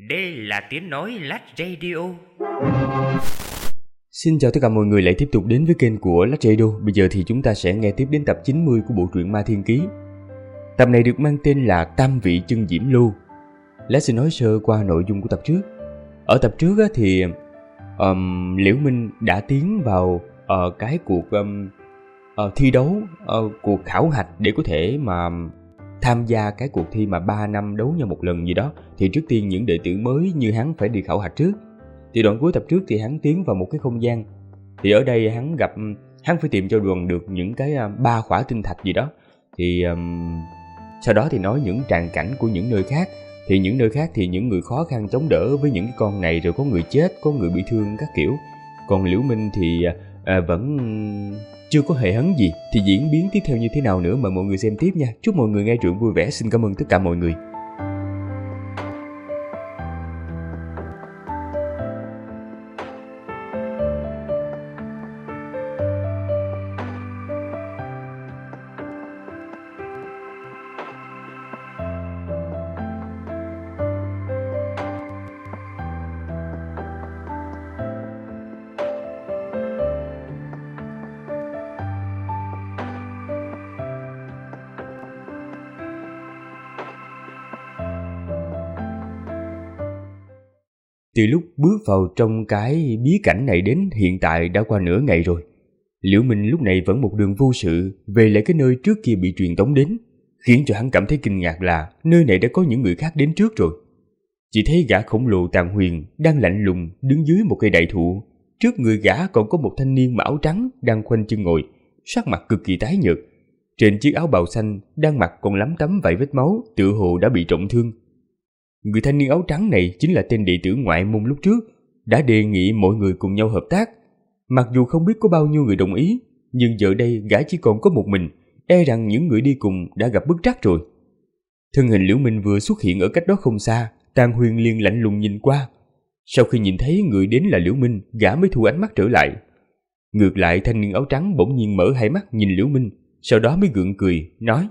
Đây là tiếng nói Lách Radio. Xin chào tất cả mọi người lại tiếp tục đến với kênh của Lách Radio. Bây giờ thì chúng ta sẽ nghe tiếp đến tập 90 của bộ truyện Ma Thiên Ký. Tập này được mang tên là Tam Vị Chân Diễm Lô. Lách sẽ nói sơ qua nội dung của tập trước. Ở tập trước thì Liễu Minh đã tiến vào cái cuộc thi đấu, cuộc khảo hạch để có thể mà tham gia cái cuộc thi mà 3 năm đấu nhau một lần gì đó. Thì trước tiên những đệ tử mới như hắn phải đi khảo hạch trước. Thì đoạn cuối tập trước thì hắn tiến vào một cái không gian. Thì ở đây hắn phải tìm cho đoàn được những cái 3 khỏa tinh thạch gì đó. Thì sau đó thì nói những tràng cảnh của những nơi khác. Thì những nơi khác thì những người khó khăn chống đỡ với những cái con này, rồi có người chết, có người bị thương các kiểu. Còn Liễu Minh thì vẫn chưa có hề hấn gì. Thì diễn biến tiếp theo như thế nào nữa mà mọi người xem tiếp nha. Chúc mọi người nghe truyện vui vẻ. Xin cảm ơn tất cả mọi người. Từ lúc bước vào trong cái bí cảnh này đến hiện tại đã qua nửa ngày rồi. Liễu Minh lúc này vẫn một đường vô sự về lại cái nơi trước kia bị truyền tống đến, khiến cho hắn cảm thấy kinh ngạc là nơi này đã có những người khác đến trước rồi. Chỉ thấy gã khổng lồ Tàn Huyền đang lạnh lùng đứng dưới một cây đại thụ. Trước người gã còn có một thanh niên mặc áo trắng đang khoanh chân ngồi, sắc mặt cực kỳ tái nhợt. Trên chiếc áo bào xanh đang mặc còn lấm tấm vài vết máu, tựa hồ đã bị trọng thương. Người thanh niên áo trắng này chính là tên đệ tử ngoại môn lúc trước, đã đề nghị mọi người cùng nhau hợp tác. Mặc dù không biết có bao nhiêu người đồng ý, nhưng giờ đây gã chỉ còn có một mình, e rằng những người đi cùng đã gặp bất trắc rồi. Thân hình Liễu Minh vừa xuất hiện ở cách đó không xa, Tàn Huyền liền lạnh lùng nhìn qua. Sau khi nhìn thấy người đến là Liễu Minh, gã mới thu ánh mắt trở lại. Ngược lại thanh niên áo trắng bỗng nhiên mở hai mắt nhìn Liễu Minh, sau đó mới gượng cười, nói: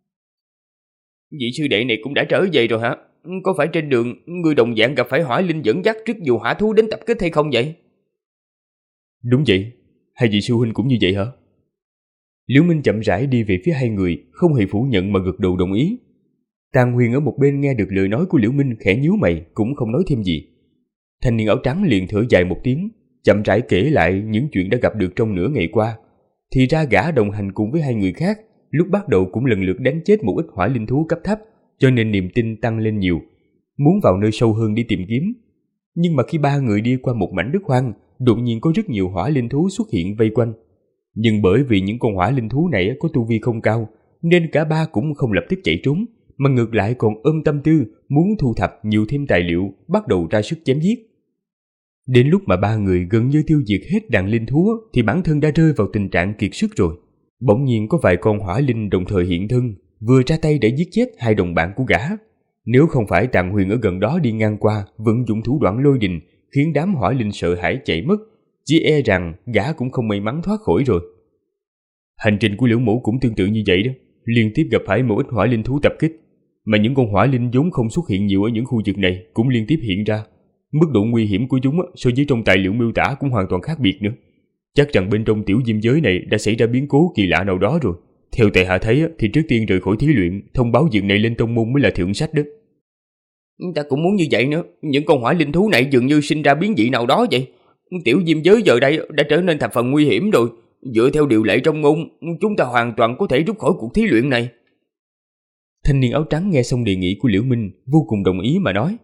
"Vị sư đệ này cũng đã trở về rồi hả? Có phải trên đường người đồng dạng gặp phải hỏa linh dẫn dắt rất nhiều hỏa thú đến tập kích hay không vậy?" "Đúng vậy, hai vị sư huynh cũng như vậy hả?" Liễu Minh chậm rãi đi về phía hai người, không hề phủ nhận mà gật đầu đồng ý. Tàn Huyền ở một bên nghe được lời nói của Liễu Minh khẽ nhíu mày, cũng không nói thêm gì. Thanh niên áo trắng liền thở dài một tiếng, chậm rãi kể lại những chuyện đã gặp được trong nửa ngày qua. Thì ra gã đồng hành cùng với hai người khác, lúc bắt đầu cũng lần lượt đánh chết một ít hỏa linh thú cấp thấp, cho nên niềm tin tăng lên nhiều, muốn vào nơi sâu hơn đi tìm kiếm. Nhưng mà khi ba người đi qua một mảnh đất hoang, đột nhiên có rất nhiều hỏa linh thú xuất hiện vây quanh. Nhưng bởi vì những con hỏa linh thú này có tu vi không cao, nên cả ba cũng không lập tức chạy trốn, mà ngược lại còn ôm tâm tư muốn thu thập nhiều thêm tài liệu, bắt đầu ra sức chém giết. Đến lúc mà ba người gần như tiêu diệt hết đàn linh thú thì bản thân đã rơi vào tình trạng kiệt sức rồi. Bỗng nhiên có vài con hỏa linh đồng thời hiện thân, vừa ra tay để giết chết hai đồng bạn của gã. Nếu không phải Tàn Huyền ở gần đó đi ngang qua vận dụng thủ đoạn lôi đình khiến đám hỏa linh sợ hãi chạy mất, chỉ e rằng gã cũng không may mắn thoát khỏi rồi. Hành trình của Liễu Mẫu cũng tương tự như vậy đó, liên tiếp gặp phải một ít hỏa linh thú tập kích, mà những con hỏa linh vốn không xuất hiện nhiều ở những khu vực này cũng liên tiếp hiện ra. Mức độ nguy hiểm của chúng so với trong tài liệu miêu tả cũng hoàn toàn khác biệt nữa. Chắc rằng bên trong tiểu diêm giới này đã xảy ra biến cố kỳ lạ nào đó rồi. Theo tại hạ thấy thì trước tiên rời khỏi thí luyện, thông báo việc này lên tông môn mới là thượng sách đó. Ta cũng muốn như vậy nữa, những con hỏa linh thú này dường như sinh ra biến dị nào đó vậy. Tiểu diêm giới giờ đây đã trở nên thập phần nguy hiểm rồi. Dựa theo điều lệ trong môn, chúng ta hoàn toàn có thể rút khỏi cuộc thí luyện này. Thanh niên áo trắng nghe xong đề nghị của Liễu Minh, vô cùng đồng ý mà nói: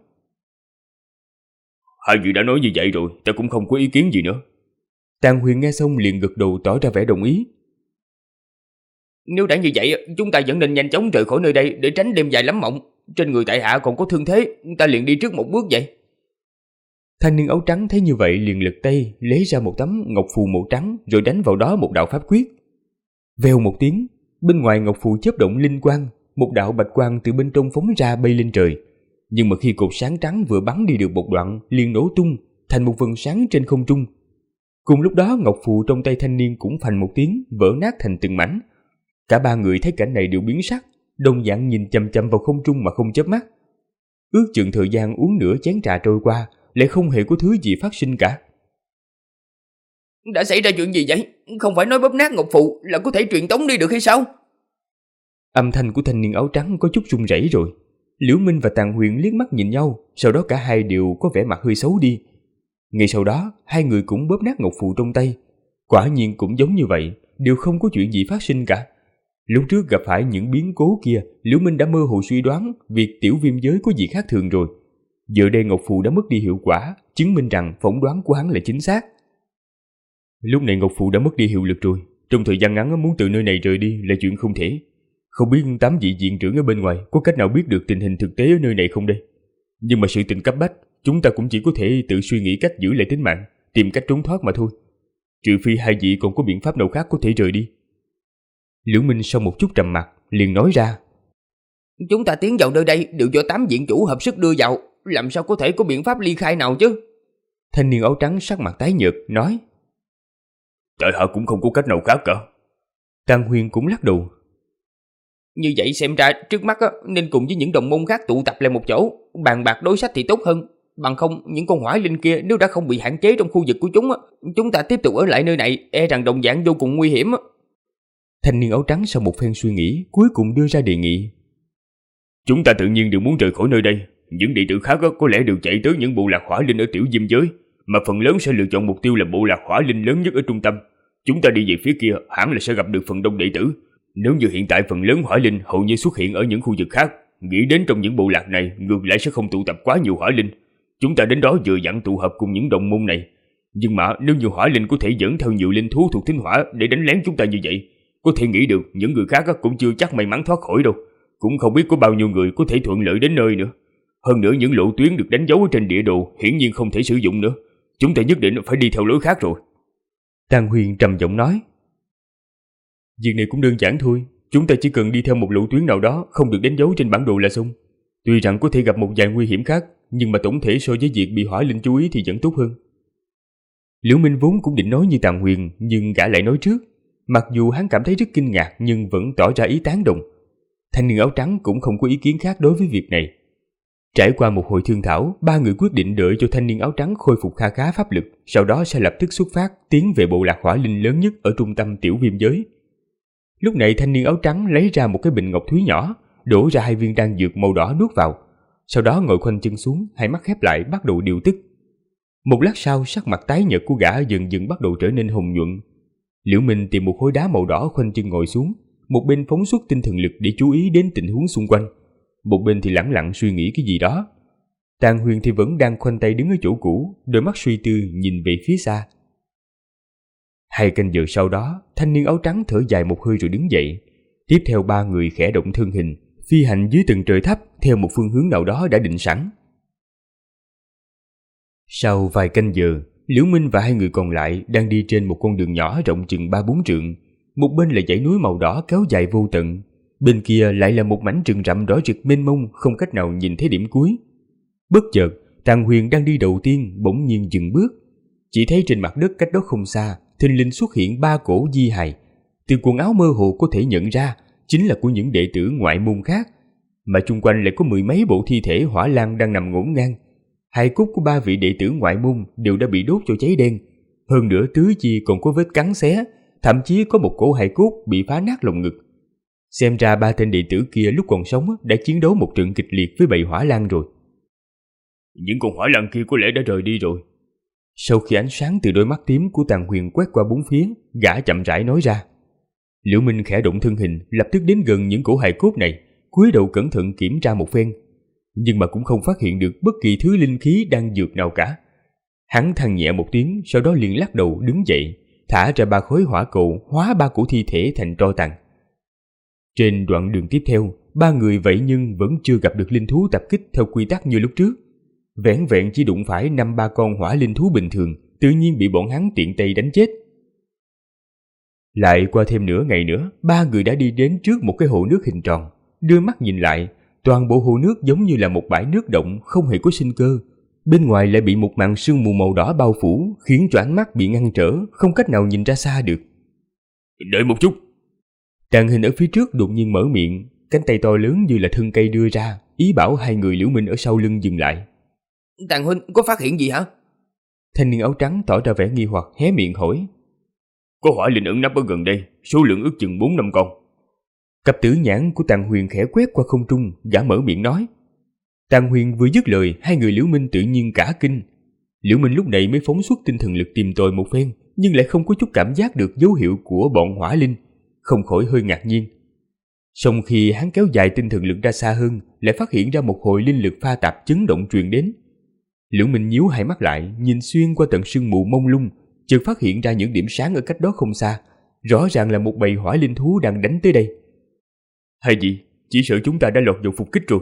"Hai vị đã nói như vậy rồi, ta cũng không có ý kiến gì nữa." Tàn Huyền nghe xong liền gật đầu tỏ ra vẻ đồng ý. "Nếu đã như vậy, chúng ta vẫn nên nhanh chóng rời khỏi nơi đây để tránh đêm dài lắm mộng. Trên người tại hạ còn có thương thế, ta liền đi trước một bước vậy." Thanh niên áo trắng thấy như vậy liền lật tay lấy ra một tấm ngọc phù màu trắng, rồi đánh vào đó một đạo pháp quyết. Vèo một tiếng, bên ngoài ngọc phù chớp động linh quang, một đạo bạch quang từ bên trong phóng ra bay lên trời. Nhưng mà khi cột sáng trắng vừa bắn đi được một đoạn liền nổ tung thành một vầng sáng trên không trung. Cùng lúc đó ngọc phù trong tay thanh niên cũng phành một tiếng vỡ nát thành từng mảnh. Cả ba người thấy cảnh này đều biến sắc, đồng dạng nhìn chằm chằm vào không trung mà không chớp mắt. Ước chừng thời gian uống nửa chén trà trôi qua, lại không hề có thứ gì phát sinh cả. Đã xảy ra chuyện gì vậy? Không phải nói bóp nát ngọc phù là có thể truyền tống đi được hay sao? Âm thanh của thanh niên áo trắng có chút run rẩy rồi. Liễu Minh và Tàng Huyền liếc mắt nhìn nhau, sau đó cả hai đều có vẻ mặt hơi xấu đi. Ngay sau đó, hai người cũng bóp nát ngọc phù trong tay. Quả nhiên cũng giống như vậy, đều không có chuyện gì phát sinh cả. Lúc trước gặp phải những biến cố kia, Liễu Minh đã mơ hồ suy đoán việc tiểu viêm giới có gì khác thường rồi. Giờ đây ngọc phù đã mất đi hiệu quả, chứng minh rằng phỏng đoán của hắn là chính xác. Lúc này ngọc phù đã mất đi hiệu lực rồi, trong thời gian ngắn muốn từ nơi này rời đi là chuyện không thể. Không biết 8 vị viện trưởng ở bên ngoài có cách nào biết được tình hình thực tế ở nơi này không đây? Nhưng mà sự tình cấp bách, chúng ta cũng chỉ có thể tự suy nghĩ cách giữ lại tính mạng, tìm cách trốn thoát mà thôi. Trừ phi hai vị còn có biện pháp nào khác có thể rời đi. Liễu Minh sau một chút trầm mặc liền nói ra: Chúng ta tiến vào nơi đây đều do 8 viện chủ hợp sức đưa vào, làm sao có thể có biện pháp ly khai nào chứ? Thanh niên áo trắng sắc mặt tái nhợt nói: Tại hạ cũng không có cách nào khác cả. Tàng Huyền cũng lắc đầu: Như vậy xem ra trước mắt nên cùng với những đồng môn khác tụ tập lại một chỗ, bàn bạc đối sách thì tốt hơn. Bằng không những con hỏa linh kia nếu đã không bị hạn chế trong khu vực của chúng ta tiếp tục ở lại nơi này e rằng đồng dạng vô cùng nguy hiểm. Thanh niên áo trắng sau một phen suy nghĩ cuối cùng đưa ra đề nghị: Chúng ta tự nhiên đều muốn rời khỏi nơi đây. Những đệ tử khác có lẽ đều chạy tới những bộ lạc hỏa linh ở tiểu diêm giới, mà phần lớn sẽ lựa chọn mục tiêu là bộ lạc hỏa linh lớn nhất ở trung tâm. Chúng ta đi về phía kia hẳn là sẽ gặp được phần đông đệ tử. Nếu như hiện tại phần lớn hỏa linh hầu như xuất hiện ở những khu vực khác, nghĩ đến trong những bộ lạc này ngược lại sẽ không tụ tập quá nhiều hỏa linh. Chúng ta đến đó vừa dặn tụ hợp cùng những đồng môn này. Nhưng mà nếu như hỏa linh có thể dẫn theo nhiều linh thú thuộc thính hỏa để đánh lén chúng ta như vậy, có thể nghĩ được những người khác cũng chưa chắc may mắn thoát khỏi đâu. Cũng không biết có bao nhiêu người có thể thuận lợi đến nơi nữa. Hơn nữa những lộ tuyến được đánh dấu ở trên địa đồ hiển nhiên không thể sử dụng nữa. Chúng ta nhất định phải đi theo lối khác rồi. Tàng Huyền trầm giọng nói: Việc này cũng đơn giản thôi. Chúng ta chỉ cần đi theo một lộ tuyến nào đó không được đánh dấu trên bản đồ là xong. Tuy rằng có thể gặp một vài nguy hiểm khác, nhưng mà tổng thể so với việc bị hỏa linh chú ý thì vẫn tốt hơn. Liễu Minh vốn cũng định nói như Tàng Huyền, nhưng gã lại nói trước. Mặc dù hắn cảm thấy rất kinh ngạc nhưng vẫn tỏ ra ý tán đồng. Thanh niên áo trắng cũng không có ý kiến khác đối với việc này. Trải qua một hồi thương thảo, ba người quyết định đợi cho thanh niên áo trắng khôi phục kha khá pháp lực, sau đó sẽ lập tức xuất phát tiến về bộ lạc hỏa linh lớn nhất ở trung tâm tiểu viêm giới. Lúc này thanh niên áo trắng lấy ra một cái bình ngọc thúy nhỏ, đổ ra 2 viên đan dược màu đỏ nuốt vào, sau đó ngồi khoanh chân xuống, hai mắt khép lại bắt đầu điều tức. Một lát sau, sắc mặt tái nhợt của gã dần dần bắt đầu trở nên hồng nhuận. Liễu Minh tìm một khối đá màu đỏ khoanh chân ngồi xuống, một bên phóng xuất tinh thần lực để chú ý đến tình huống xung quanh, một bên thì lẳng lặng suy nghĩ cái gì đó. Tàng Huyền thì vẫn đang khoanh tay đứng ở chỗ cũ, đôi mắt suy tư nhìn về phía xa. 2 canh giờ sau đó, thanh niên áo trắng thở dài một hơi rồi đứng dậy. Tiếp theo 3 người khẽ động thân hình, phi hành dưới tầng trời thấp theo một phương hướng nào đó đã định sẵn. Sau vài canh giờ, Liễu Minh và 2 người còn lại đang đi trên một con đường nhỏ rộng chừng 3-4 trượng. Một bên là dãy núi màu đỏ kéo dài vô tận, bên kia lại là một mảnh rừng rậm đỏ rực mênh mông không cách nào nhìn thấy điểm cuối. Bất chợt, Tàng Huyền đang đi đầu tiên bỗng nhiên dừng bước. Chỉ thấy trên mặt đất cách đó không xa, thình lình xuất hiện 3 cổ di hài. Từ quần áo mơ hồ có thể nhận ra chính là của những đệ tử ngoại môn khác, mà chung quanh lại có 10 mấy bộ thi thể hỏa lan đang nằm ngổn ngang. Hài cốt của 3 vị đệ tử ngoại môn đều đã bị đốt cho cháy đen, hơn nữa tứ chi còn có vết cắn xé, thậm chí có một cổ hài cốt bị phá nát lồng ngực. Xem ra 3 tên đệ tử kia lúc còn sống đã chiến đấu một trận kịch liệt với bầy hỏa lan rồi. Những con hỏa lan kia có lẽ đã rời đi rồi. Sau khi ánh sáng từ đôi mắt tím của Tàng Huyền quét qua bốn phía, gã chậm rãi nói ra. Liễu Minh khẽ động thân hình, lập tức đến gần những cổ hài cốt này, cúi đầu cẩn thận kiểm tra một phen, nhưng mà cũng không phát hiện được bất kỳ thứ linh khí đang dược nào cả. Hắn than nhẹ một tiếng, sau đó liền lắc đầu đứng dậy, thả ra 3 khối hỏa cầu hóa 3 cổ thi thể thành tro tàn. Trên đoạn đường tiếp theo, 3 người vậy nhưng vẫn chưa gặp được linh thú tập kích theo quy tắc như lúc trước. Vẻn vẹn chỉ đụng phải 5-3 con hỏa linh thú bình thường, tự nhiên bị bọn hắn tiện tay đánh chết. Lại qua thêm nửa ngày nữa, 3 người đã đi đến trước một cái hồ nước hình tròn. Đưa mắt nhìn lại, toàn bộ hồ nước giống như là một bãi nước động không hề có sinh cơ. Bên ngoài lại bị một màn sương mù màu đỏ bao phủ, khiến cho ánh mắt bị ngăn trở, không cách nào nhìn ra xa được. Đợi một chút. Tàng Hình ở phía trước đột nhiên mở miệng, cánh tay to lớn như là thân cây đưa ra, ý bảo hai người Liễu Minh ở sau lưng dừng lại. Tàng huynh có phát hiện gì hả? Thanh niên áo trắng tỏ ra vẻ nghi hoặc hé miệng hỏi. Có hỏa linh ẩn nấp ở gần đây, số lượng ước chừng 4-5 con. Cặp tử nhãn của Tàng Huyền khẽ quét qua không trung, gã mở miệng nói. Tàng Huyền vừa dứt lời, hai người Liễu Minh tự nhiên cả kinh. Liễu Minh lúc này mới phóng xuất tinh thần lực tìm tòi một phen, nhưng lại không có chút cảm giác được dấu hiệu của bọn hỏa linh, không khỏi hơi ngạc nhiên. Song khi hắn kéo dài tinh thần lực ra xa hơn, lại phát hiện ra một hồi linh lực pha tạp chấn động truyền đến. Liễu Minh nhíu hai mắt lại, nhìn xuyên qua tầng sương mù mông lung, chợt phát hiện ra những điểm sáng ở cách đó không xa, rõ ràng là một bầy hỏa linh thú đang đánh tới đây. Hay gì, chỉ sợ chúng ta đã lọt vào phục kích rồi.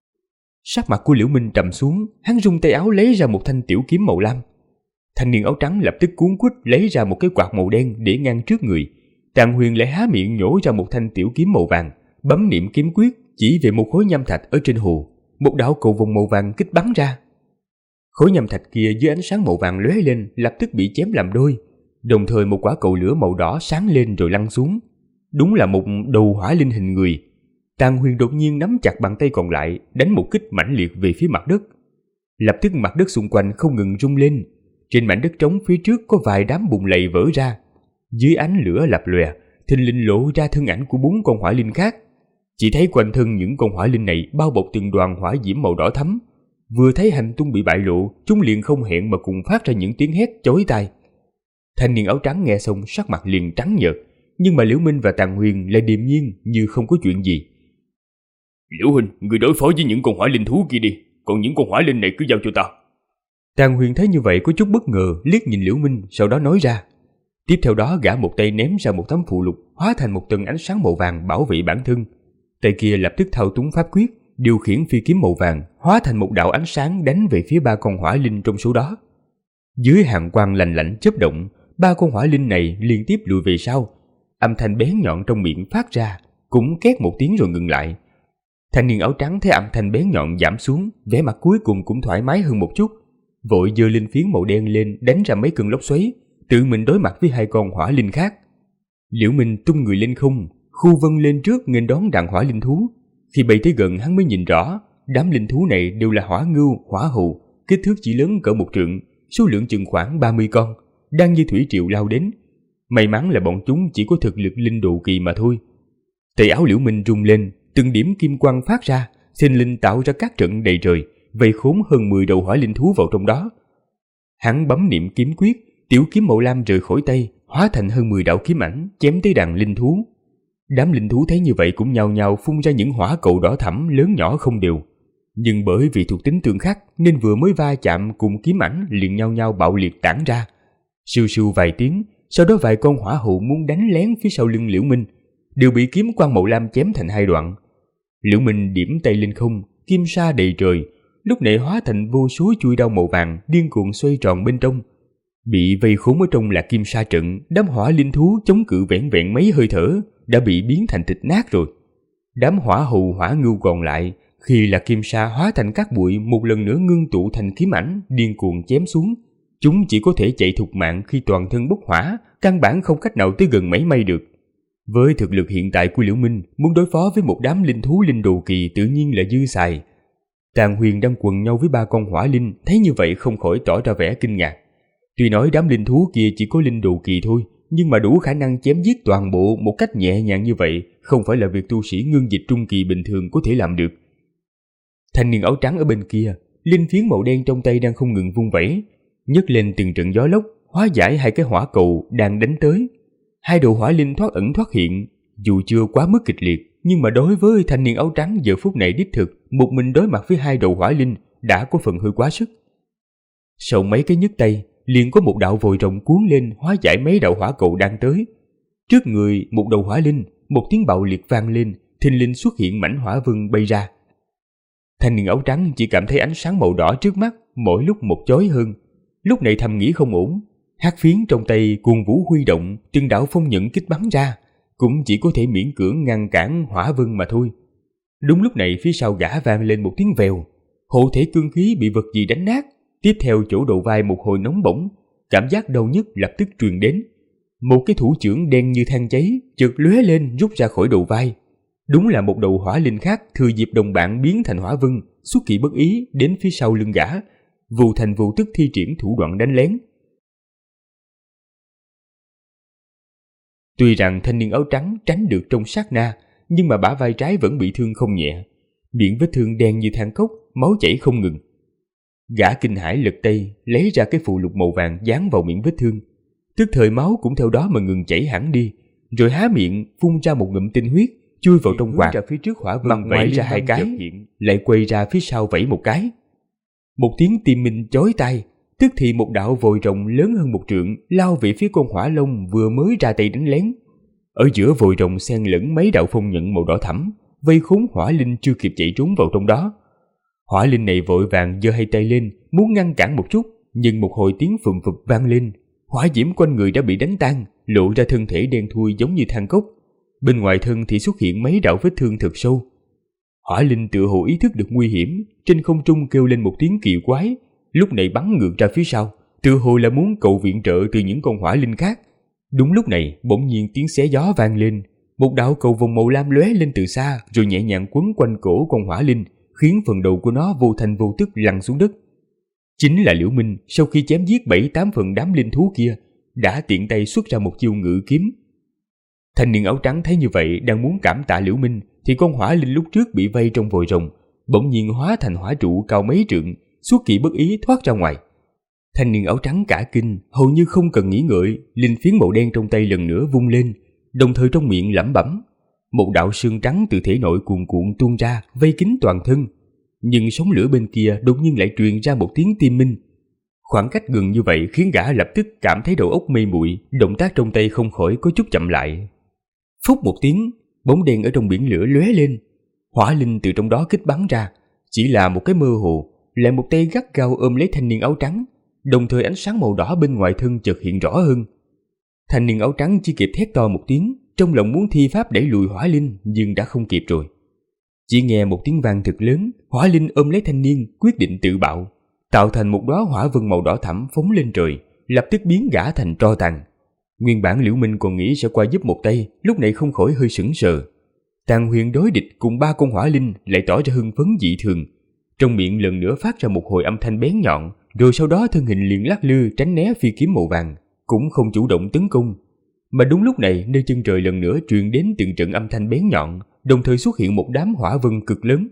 Sắc mặt của Liễu Minh trầm xuống, hắn rung tay áo lấy ra một thanh tiểu kiếm màu lam. Thanh niên áo trắng lập tức cuống quýt lấy ra một cái quạt màu đen để ngăn trước người. Tàng Huyền lại há miệng nhổ ra một thanh tiểu kiếm màu vàng, bấm niệm kiếm quyết chỉ về một khối nham thạch ở trên hồ. Một đạo cầu vồng màu vàng kích bắn ra. Khối nham thạch kia dưới ánh sáng màu vàng lóe lên, lập tức bị chém làm đôi. Đồng thời một quả cầu lửa màu đỏ sáng lên rồi lăn xuống. Đúng là một đầu hỏa linh hình người. Tàng Huyền đột nhiên nắm chặt bàn tay còn lại, đánh một kích mãnh liệt về phía mặt đất. Lập tức mặt đất xung quanh không ngừng rung lên. Trên mảnh đất trống phía trước có vài đám bùn lầy vỡ ra. Dưới ánh lửa lập lòe, thình lình lộ ra thân ảnh của 4 con hỏa linh khác. Chỉ thấy quanh thân những con hỏa linh này bao bọc từng đoàn hỏa diễm màu đỏ thắm. Vừa thấy hành tung bị bại lộ, chúng liền không hẹn mà cùng phát ra những tiếng hét chói tai. Thanh niên áo trắng nghe xong sắc mặt liền trắng nhợt, nhưng mà Liễu Minh và Tàng Huyền lại điềm nhiên như không có chuyện gì. Liễu huynh, người đối phó với những con hỏa linh thú kia đi, còn những con hỏa linh này cứ giao cho ta. Tàng Huyền thấy như vậy có chút bất ngờ, liếc nhìn Liễu Minh, sau đó nói ra. Tiếp theo đó gã một tay ném ra một tấm phụ lục, hóa thành một tầng ánh sáng màu vàng bảo vệ bản thân. Tay kia lập tức thao túng pháp quyết, điều khiển phi kiếm màu vàng, hóa thành một đạo ánh sáng đánh về phía 3 con hỏa linh trong số đó. Dưới hàng quang lạnh lạnh chớp động, 3 con hỏa linh này liên tiếp lùi về sau. Âm thanh bén nhọn trong miệng phát ra, cũng két một tiếng rồi ngừng lại. Thanh niên áo trắng thấy âm thanh bén nhọn giảm xuống, vẻ mặt cuối cùng cũng thoải mái hơn một chút, vội giơ linh phiến màu đen lên đánh ra mấy cơn lốc xoáy, tự mình đối mặt với 2 con hỏa linh khác. Liễu Minh tung người lên không, khu vân lên trước nghênh đón đàn hỏa linh thú. Khi bay tới gần hắn mới nhìn rõ, đám linh thú này đều là hỏa ngưu, hỏa hù, kích thước chỉ lớn cỡ 1 trượng, số lượng chừng khoảng 30 con, đang như thủy triều lao đến. May mắn là bọn chúng chỉ có thực lực linh độ kỳ mà thôi. Tay áo Liễu Minh rung lên, từng điểm kim quang phát ra, sinh linh tạo ra các trận đầy trời, vây khốn hơn 10 đầu hỏa linh thú vào trong đó. Hắn bấm niệm kiếm quyết, tiểu kiếm màu lam rời khỏi tay, hóa thành hơn 10 đạo kiếm ảnh chém tới đàn linh thú. Đám linh thú thấy như vậy cũng nhao nhao phun ra những hỏa cầu đỏ thẫm lớn nhỏ không đều. Nhưng bởi vì thuộc tính tương khắc nên vừa mới va chạm cùng kiếm ảnh liền nhao nhao bạo liệt tản ra. Sưu sưu vài tiếng, sau đó vài con hỏa hụ muốn đánh lén phía sau lưng Liễu Minh, đều bị kiếm quang màu lam chém thành 2 đoạn. Liễu Minh điểm tay lên không, kim sa đầy trời, lúc này hóa thành vô số chuôi đao màu vàng điên cuồng xoay tròn bên trong. Bị vây khốn ở trong là kim sa trận, đám hỏa linh thú chống cự vẹn vẹn mấy hơi thở đã bị biến thành thịt nát rồi. Đám hỏa hù hỏa ngưu còn lại, khi là kim sa hóa thành các bụi một lần nữa ngưng tụ thành kiếm ảnh điên cuồng chém xuống. Chúng chỉ có thể chạy thục mạng khi toàn thân bốc hỏa, căn bản không cách nào tới gần mảy may được. Với thực lực hiện tại của Liễu Minh, muốn đối phó với một đám linh thú linh đồ kỳ tự nhiên là dư xài. Tàng Huyền đang quần nhau với 3 con hỏa linh, thấy như vậy không khỏi tỏ ra vẻ kinh ngạc. Tuy nói đám linh thú kia chỉ có linh đồ kỳ thôi, nhưng mà đủ khả năng chém giết toàn bộ một cách nhẹ nhàng như vậy, không phải là việc tu sĩ ngưng dịch trung kỳ bình thường có thể làm được. Thanh niên áo trắng ở bên kia, linh phiến màu đen trong tay đang không ngừng vung vẩy, nhấc lên từng trận gió lốc, hóa giải 2 cái hỏa cầu đang đánh tới. 2 đầu hỏa linh thoát ẩn thoát hiện, dù chưa quá mức kịch liệt, nhưng mà đối với thanh niên áo trắng giờ phút này đích thực một mình đối mặt với 2 đầu hỏa linh đã có phần hơi quá sức. Sau mấy cái nhấc tay, liền có một đạo vòi rồng cuốn lên hóa giải mấy đạo hỏa cầu đang tới. Trước người một đầu hỏa linh, một tiếng bạo liệt vang lên, thình lình xuất hiện mảnh hỏa vân bay ra. Thanh niên áo trắng chỉ cảm thấy ánh sáng màu đỏ trước mắt mỗi lúc một chói hơn, lúc này thầm nghĩ không ổn. Hắc phiến trong tay cuồng vũ huy động, từng đạo phong nhận kích bắn ra, cũng chỉ có thể miễn cưỡng ngăn cản hỏa vân mà thôi. Đúng lúc này phía sau gã vang lên một tiếng vèo, hộ thể cương khí bị vật gì đánh nát. Tiếp theo chỗ đầu vai một hồi nóng bỏng, cảm giác đau nhức lập tức truyền đến. Một cái thủ chưởng đen như than cháy chợt lóe lên rút ra khỏi đầu vai. Đúng là một đầu hỏa linh khác thừa dịp đồng bạn biến thành hỏa vân, xuất kỳ bất ý đến phía sau lưng gã, vô thành vô tức thi triển thủ đoạn đánh lén. Tuy rằng thanh niên áo trắng tránh được trong sát na, nhưng mà bả vai trái vẫn bị thương không nhẹ, miệng vết thương đen như than cốc, máu chảy không ngừng. Gã kinh hãi lật tay lấy ra cái phù lục màu vàng dán vào miệng vết thương, tức thời máu cũng theo đó mà ngừng chảy hẳn đi, rồi há miệng phun ra một ngụm tinh huyết, chui vào trong quạt. Ra phía trước hỏa vân vẫy ra hai cái, lại quay ra phía sau vẫy một cái. Một tiếng tim minh chói tai, tức thì một đạo vòi rồng lớn hơn một trượng lao về phía con hỏa long vừa mới ra tay đánh lén. Ở giữa vòi rồng xen lẫn mấy đạo phong nhận màu đỏ thẫm, vây khốn hỏa linh chưa kịp chạy trốn vào trong đó. Hỏa linh này vội vàng giơ hai tay lên muốn ngăn cản một chút, nhưng một hồi tiếng phừng phực vang lên, hỏa diễm quanh người đã bị đánh tan, lộ ra thân thể đen thui giống như than cốc. Bên ngoài thân thì xuất hiện mấy đạo vết thương thật sâu. Hỏa linh tựa hồ ý thức được nguy hiểm, trên không trung kêu lên một tiếng kỳ quái, lúc này bắn ngược ra phía sau, tựa hồ là muốn cầu viện trợ từ những con hỏa linh khác. Đúng lúc này, bỗng nhiên tiếng xé gió vang lên, một đạo cầu vồng màu lam lóe lên từ xa, rồi nhẹ nhàng quấn quanh cổ con hỏa linh, khiến phần đầu của nó vô thành vô tức lăn xuống đất. Chính là Liễu Minh sau khi chém giết 7-8 phần đám linh thú kia, đã tiện tay xuất ra một chiêu ngự kiếm. Thanh niên áo trắng thấy như vậy, đang muốn cảm tạ Liễu Minh, thì con hỏa linh lúc trước bị vây trong vòi rồng bỗng nhiên hóa thành hỏa trụ cao mấy trượng, xuất kỳ bất ý thoát ra ngoài. Thanh niên áo trắng cả kinh, hầu như không cần nghĩ ngợi, linh phiến màu đen trong tay lần nữa vung lên, đồng thời trong miệng lẩm bẩm. Một đạo sương trắng từ thể nội cuồn cuộn tuôn ra, vây kín toàn thân. Nhưng sóng lửa bên kia đột nhiên lại truyền ra một tiếng tim minh. Khoảng cách gần như vậy khiến gã lập tức cảm thấy đầu óc mê muội, động tác trong tay không khỏi có chút chậm lại. Phút một tiếng, bóng đen ở trong biển lửa lóe lên, hỏa linh từ trong đó kích bắn ra, chỉ là một cái mơ hồ, lại một tay gắt gao ôm lấy thanh niên áo trắng, đồng thời ánh sáng màu đỏ bên ngoài thân chợt hiện rõ hơn. Thanh niên áo trắng chỉ kịp thét to một tiếng, trong lòng muốn thi pháp đẩy lùi hỏa linh, nhưng đã không kịp rồi. Chỉ nghe một tiếng vang thật lớn, hỏa linh ôm lấy thanh niên, quyết định tự bạo, tạo thành một đóa hỏa vân màu đỏ thẫm phóng lên trời, lập tức biến gã thành tro tàn. Nguyên bản Liễu Minh còn nghĩ sẽ qua giúp một tay, lúc này không khỏi hơi sững sờ. Tàn Huyền đối địch cùng 3 con hỏa linh lại tỏ ra hưng phấn dị thường, trong miệng lần nữa phát ra một hồi âm thanh bén nhọn, rồi sau đó thân hình liền lắc lư tránh né phi kiếm màu vàng, cũng không chủ động tấn công. Mà đúng lúc này, nơi chân trời lần nữa truyền đến từng trận âm thanh bén nhọn, đồng thời xuất hiện một đám hỏa vân cực lớn.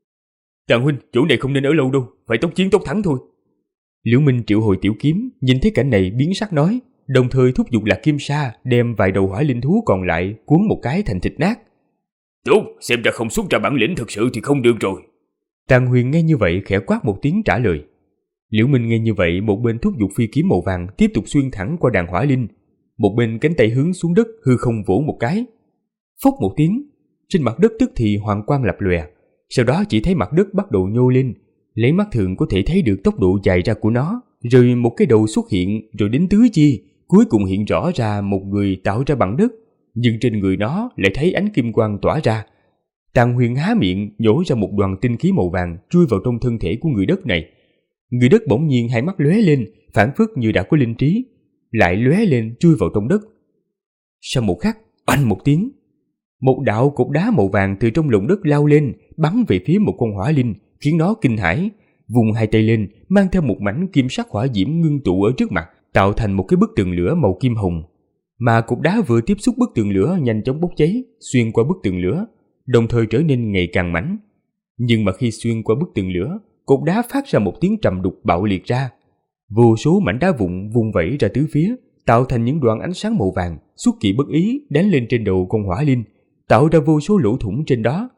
Tàng huynh, chỗ này không nên ở lâu đâu, phải tốc chiến tốc thắng thôi. Liễu Minh triệu hồi tiểu kiếm, nhìn thấy cảnh này biến sắc nói, đồng thời thúc giục Lạc Kim Sa đem vài đầu hỏa linh thú còn lại cuốn một cái thành thịt nát. Tốt, xem ra không xuất ra bản lĩnh thực sự thì không được rồi. Tàng Huyền nghe như vậy khẽ quát một tiếng trả lời. Liễu Minh nghe như vậy, một bên thúc giục phi kiếm màu vàng tiếp tục xuyên thẳng qua đàn hỏa linh, một bên cánh tay hướng xuống đất hư không vỗ một cái. Phốc một tiếng, trên mặt đất tức thì hoàng quang lập lòe, sau đó chỉ thấy mặt đất bắt đầu nhô lên, lấy mắt thường có thể thấy được tốc độ dài ra của nó, rồi một cái đầu xuất hiện, rồi đến tứ chi, cuối cùng hiện rõ ra một người tạo ra bằng đất, nhưng trên người nó lại thấy ánh kim quang tỏa ra. Tàng Huyền há miệng nhổ ra một đoàn tinh khí màu vàng chui vào trong thân thể của người đất này. Người đất bỗng nhiên hai mắt lóe lên, phảng phất như đã có linh trí, lại lóe lên chui vào trong đất. Sau một khắc, oanh một tiếng, một đạo cục đá màu vàng từ trong lòng đất lao lên, bắn về phía một con hỏa linh, khiến nó kinh hãi, vùng hai tay lên, mang theo một mảnh kim sắc hỏa diễm ngưng tụ ở trước mặt, tạo thành một cái bức tường lửa màu kim hồng. Mà cục đá vừa tiếp xúc bức tường lửa nhanh chóng bốc cháy, xuyên qua bức tường lửa, đồng thời trở nên ngày càng mãnh. Nhưng mà khi xuyên qua bức tường lửa, cục đá phát ra một tiếng trầm đục bạo liệt ra. Vô số mảnh đá vụn vung vẩy ra tứ phía, tạo thành những đoạn ánh sáng màu vàng, xuất kỳ bất ý đánh lên trên đầu con hỏa linh, tạo ra vô số lỗ thủng trên đó.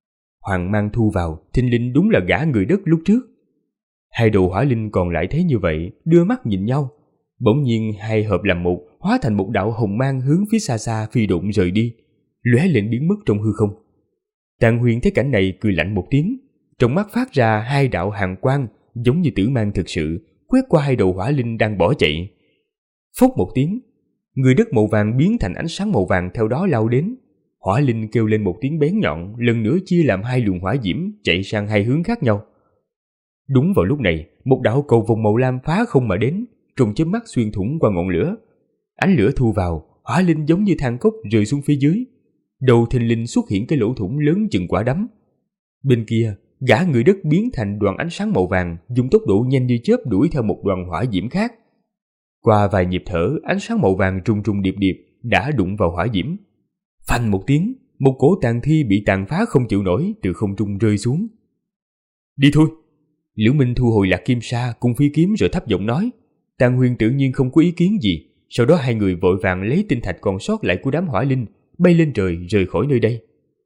Hoàng mang thu vào, thình lình đúng là gã người đất lúc trước. Hai đầu hỏa linh còn lại thấy như vậy, đưa mắt nhìn nhau. Bỗng nhiên hai hợp làm một, hóa thành một đạo hồng mang hướng phía xa xa phi độn rời đi, lóe lên biến mất trong hư không. Tàng Huyền thấy cảnh này cười lạnh một tiếng, trong mắt phát ra hai đạo hàn quang giống như tử mang thực sự, quét qua hai đầu hỏa linh đang bỏ chạy. Phốc một tiếng, người đất màu vàng biến thành ánh sáng màu vàng theo đó lao đến. Hỏa linh kêu lên một tiếng bén nhọn, lần nữa chia làm hai luồng hỏa diễm chạy sang hai hướng khác nhau. Đúng vào lúc này, một đạo cầu vồng màu lam phá không mà đến, trùng chớp mắt xuyên thủng qua ngọn lửa. Ánh lửa thu vào, hỏa linh giống như than cốc rơi xuống phía dưới. đầu thình lình xuất hiện cái lỗ thủng lớn chừng quả đấm. Bên kia, gã người đất biến thành đoàn ánh sáng màu vàng, dùng tốc độ nhanh như chớp đuổi theo một đoàn hỏa diễm khác. Qua vài nhịp thở, ánh sáng màu vàng trùng trùng điệp điệp đã đụng vào hỏa diễm. Phanh một tiếng, một cỗ tàn thi bị tàn phá không chịu nổi từ không trung rơi xuống. Đi thôi. Liễu Minh thu hồi lạc kim sa cùng phi kiếm rồi thấp giọng nói. Tàn Huyền tự nhiên không có ý kiến gì. Sau đó hai người vội vàng lấy tinh thạch còn sót lại của đám hỏa linh, bay lên trời rời khỏi nơi đây.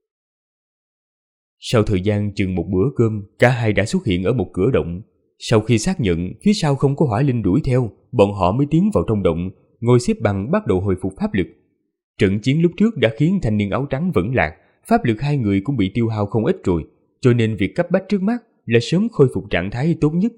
Sau thời gian chừng một bữa cơm, cả hai đã xuất hiện ở một cửa động. Sau khi xác nhận phía sau không có hỏa linh đuổi theo, bọn họ mới tiến vào trong động, ngồi xếp bằng bắt đầu hồi phục pháp lực. Trận chiến lúc trước đã khiến thanh niên áo trắng vẫn lạc, pháp lực hai người cũng bị tiêu hao không ít rồi, cho nên việc cấp bách trước mắt là sớm khôi phục trạng thái tốt nhất.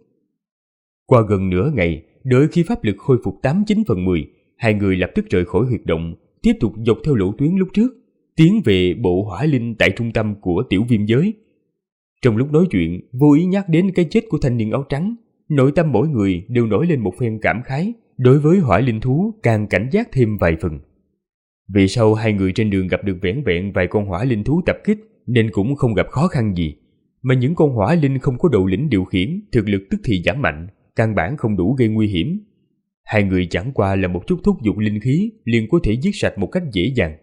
Qua gần nửa ngày, đợi khi pháp lực khôi phục 8-9/10, hai người lập tức rời khỏi huyệt động, tiếp tục dọc theo lộ tuyến lúc trước, tiến về bộ hỏa linh tại trung tâm của tiểu viêm giới. Trong lúc nói chuyện, vô ý nhắc đến cái chết của thanh niên áo trắng, nội tâm mỗi người đều nổi lên một phen cảm khái, đối với hỏa linh thú càng cảnh giác thêm vài phần. Vì sau hai người trên đường gặp được vẻn vẹn vài con hỏa linh thú tập kích nên cũng không gặp khó khăn gì, mà những con hỏa linh không có đầu lĩnh điều khiển, thực lực tức thì giảm mạnh, căn bản không đủ gây nguy hiểm. Hai người chẳng qua là một chút thúc giục linh khí liền có thể giết sạch một cách dễ dàng.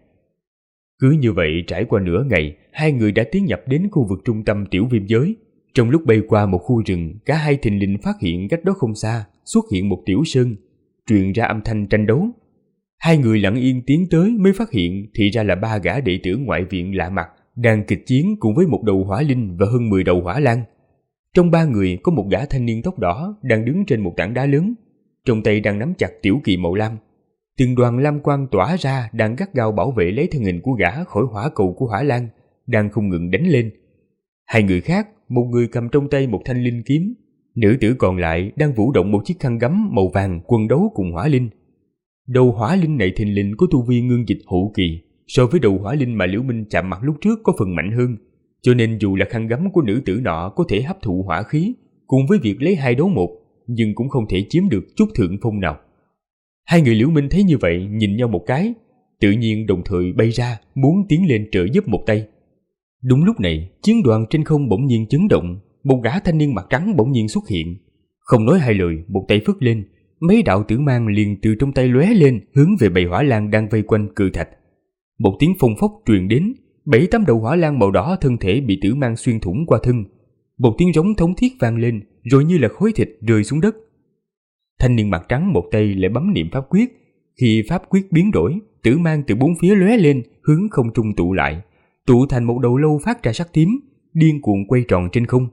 Cứ như vậy trải qua nửa ngày, hai người đã tiến nhập đến khu vực trung tâm tiểu viêm giới. Trong lúc bay qua một khu rừng, cả hai thình lình phát hiện cách đó không xa xuất hiện một tiểu sơn, truyền ra âm thanh tranh đấu. Hai người lặng yên tiến tới mới phát hiện thì ra là 3 gã đệ tử ngoại viện lạ mặt đang kịch chiến cùng với một đầu hỏa linh và hơn 10 đầu hỏa lang. Trong 3 người có một gã thanh niên tóc đỏ đang đứng trên một tảng đá lớn, trong tay đang nắm chặt tiểu kỳ màu lam. Từng đoàn lam quang tỏa ra đang gắt gao bảo vệ lấy thân hình của gã khỏi hỏa cầu của hỏa lang đang không ngừng đánh lên. Hai người khác, một người cầm trong tay một thanh linh kiếm, nữ tử còn lại đang vũ động một chiếc khăn gấm màu vàng quân đấu cùng hỏa linh. Đầu hỏa linh này thình lình có tu vi ngưng dịch hậu kỳ, so với đầu hỏa linh mà Liễu Minh chạm mặt lúc trước có phần mạnh hơn, cho nên dù là khăn gấm của nữ tử nọ có thể hấp thụ hỏa khí, cùng với việc lấy 2 đấu 1, nhưng cũng không thể chiếm được chút thượng phong nào. Hai người Liễu Minh thấy như vậy nhìn nhau một cái, tự nhiên đồng thời bay ra muốn tiến lên trợ giúp một tay. Đúng lúc này, chiến đoàn trên không bỗng nhiên chấn động, một gã thanh niên mặt trắng bỗng nhiên xuất hiện. Không nói hai lời, một tay phất lên, mấy đạo tử mang liền từ trong tay lóe lên hướng về bầy hỏa lang đang vây quanh cự thạch. Một tiếng phong phốc truyền đến, 7-8 đầu hỏa lang màu đỏ thân thể bị tử mang xuyên thủng qua thân. Một tiếng rống thống thiết vang lên, rồi như là khối thịt rơi xuống đất. Thanh niên mặt trắng một tay lại bấm niệm pháp quyết, khi pháp quyết biến đổi, tử mang từ bốn phía lóe lên hướng không trung tụ lại, tụ thành một đầu lâu phát ra sắc tím, điên cuồng quay tròn trên không.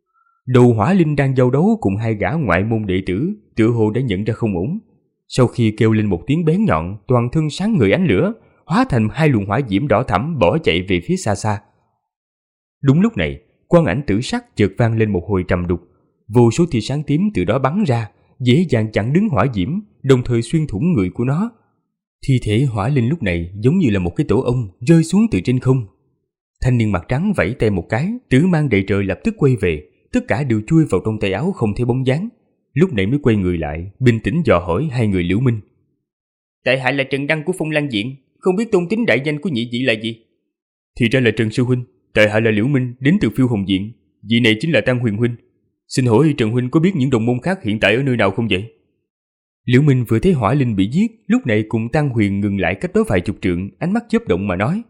Đầu hỏa linh đang giao đấu cùng 2 gã ngoại môn đệ tử, tựa hồ đã nhận ra không ổn. Sau khi kêu lên một tiếng bén nhọn, toàn thân sáng ngời ánh lửa, hóa thành 2 luồng hỏa diễm đỏ thẫm bỏ chạy về phía xa xa. Đúng lúc này, quang ảnh tử sắc chợt vang lên một hồi trầm đục, vô số tia sáng tím từ đó bắn ra, dễ dàng chặn đứng hỏa diễm, đồng thời xuyên thủng người của nó. Thi thể hỏa linh lúc này giống như là một cái tổ ong rơi xuống từ trên không. Thanh niên mặt trắng vẫy tay một cái, tử mang đầy trời lập tức quay về, tất cả đều chui vào trong tay áo không thấy bóng dáng. Lúc này mới quay người lại, bình tĩnh dò hỏi hai người Liễu Minh. Tại hạ là Trần Đăng của Phong Lan Diện, không biết tôn tính đại danh của nhị vị là gì? Thì ra là Trần sư huynh, tại hạ là Liễu Minh, đến từ Phiêu Hồng Diện, vị này chính là Tăng Huyền huynh. Xin hỏi Trần huynh có biết những đồng môn khác hiện tại ở nơi nào không vậy? Liễu Minh vừa thấy hỏa linh bị giết, lúc này cùng Tăng Huyền ngừng lại cách đó vài chục trượng, ánh mắt chớp động mà nói.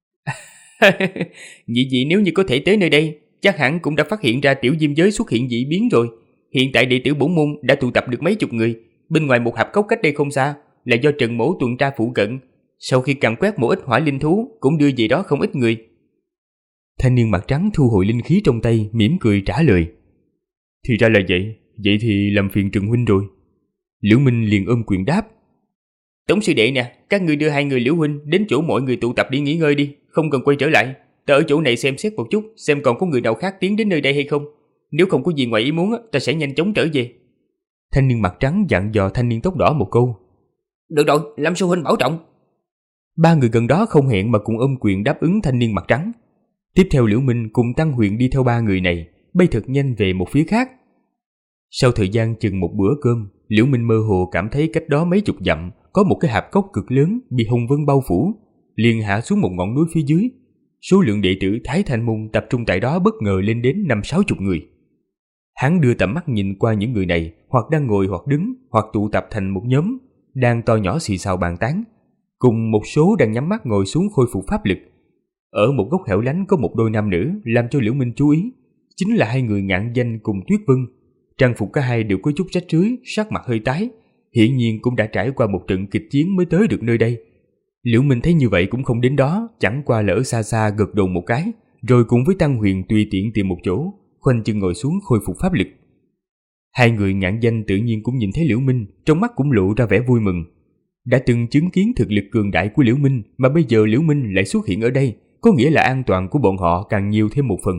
Nhị vị nếu như có thể tới nơi đây, chắc hẳn cũng đã phát hiện ra tiểu diêm giới xuất hiện dị biến rồi. Hiện tại đệ tử bổn môn đã tụ tập được mấy chục người, bên ngoài một hạp cốc cách đây không xa là do Trần mỗ tuần tra phụ cận. Sau khi càn quét một ít hỏa linh thú, cũng đưa về đó không ít người. Thanh niên mặt trắng thu hồi linh khí trong tay, mỉm cười trả lời. Thì ra là vậy, vậy thì làm phiền Trần huynh rồi. Liễu Minh liền ôm quyền đáp. Tống sư đệ nè, các ngươi đưa 2 người Liễu huynh đến chỗ mọi người tụ tập đi nghỉ ngơi đi, không cần quay trở lại. Ta ở chỗ này xem xét một chút, xem còn có người nào khác tiến đến nơi đây hay không. Nếu không có gì ngoài ý muốn, ta sẽ nhanh chóng trở về. Thanh niên mặt trắng dặn dò thanh niên tóc đỏ một câu. Được rồi, Lâm sư huynh bảo trọng. 3 người gần đó không hẹn mà cùng ôm quyền đáp ứng thanh niên mặt trắng. Tiếp theo Liễu Minh cùng Tăng Huyền đi theo 3 người này, bay thật nhanh về một phía khác. Sau thời gian chừng một bữa cơm, Liễu Minh mơ hồ cảm thấy cách đó mấy chục dặm có một cái hạp cốc cực lớn bị hồng vân bao phủ, liền hạ xuống một ngọn núi phía dưới. Số lượng đệ tử Thái Thanh Môn tập trung tại đó bất ngờ lên đến 50-60 người. Hắn đưa tầm mắt nhìn qua những người này, hoặc đang ngồi hoặc đứng, hoặc tụ tập thành một nhóm, đang to nhỏ xì xào bàn tán, cùng một số đang nhắm mắt ngồi xuống khôi phục pháp lực. Ở một góc hẻo lánh có một đôi nam nữ làm cho Liễu Minh chú ý, chính là hai người Ngạn Danh cùng Tuyết Vân. Trang phục cả hai đều có chút rách rưới, sắc mặt hơi tái, hiển nhiên cũng đã trải qua một trận kịch chiến mới tới được nơi đây. Liễu Minh thấy như vậy cũng không đến đó, chẳng qua là ở xa xa gật đầu một cái, rồi cùng với Tăng Huyền tùy tiện tìm một chỗ, khoanh chân ngồi xuống khôi phục pháp lực. Hai người Ngạn Danh tự nhiên cũng nhìn thấy Liễu Minh, trong mắt cũng lộ ra vẻ vui mừng. Đã từng chứng kiến thực lực cường đại của Liễu Minh, mà bây giờ Liễu Minh lại xuất hiện ở đây, có nghĩa là an toàn của bọn họ càng nhiều thêm một phần.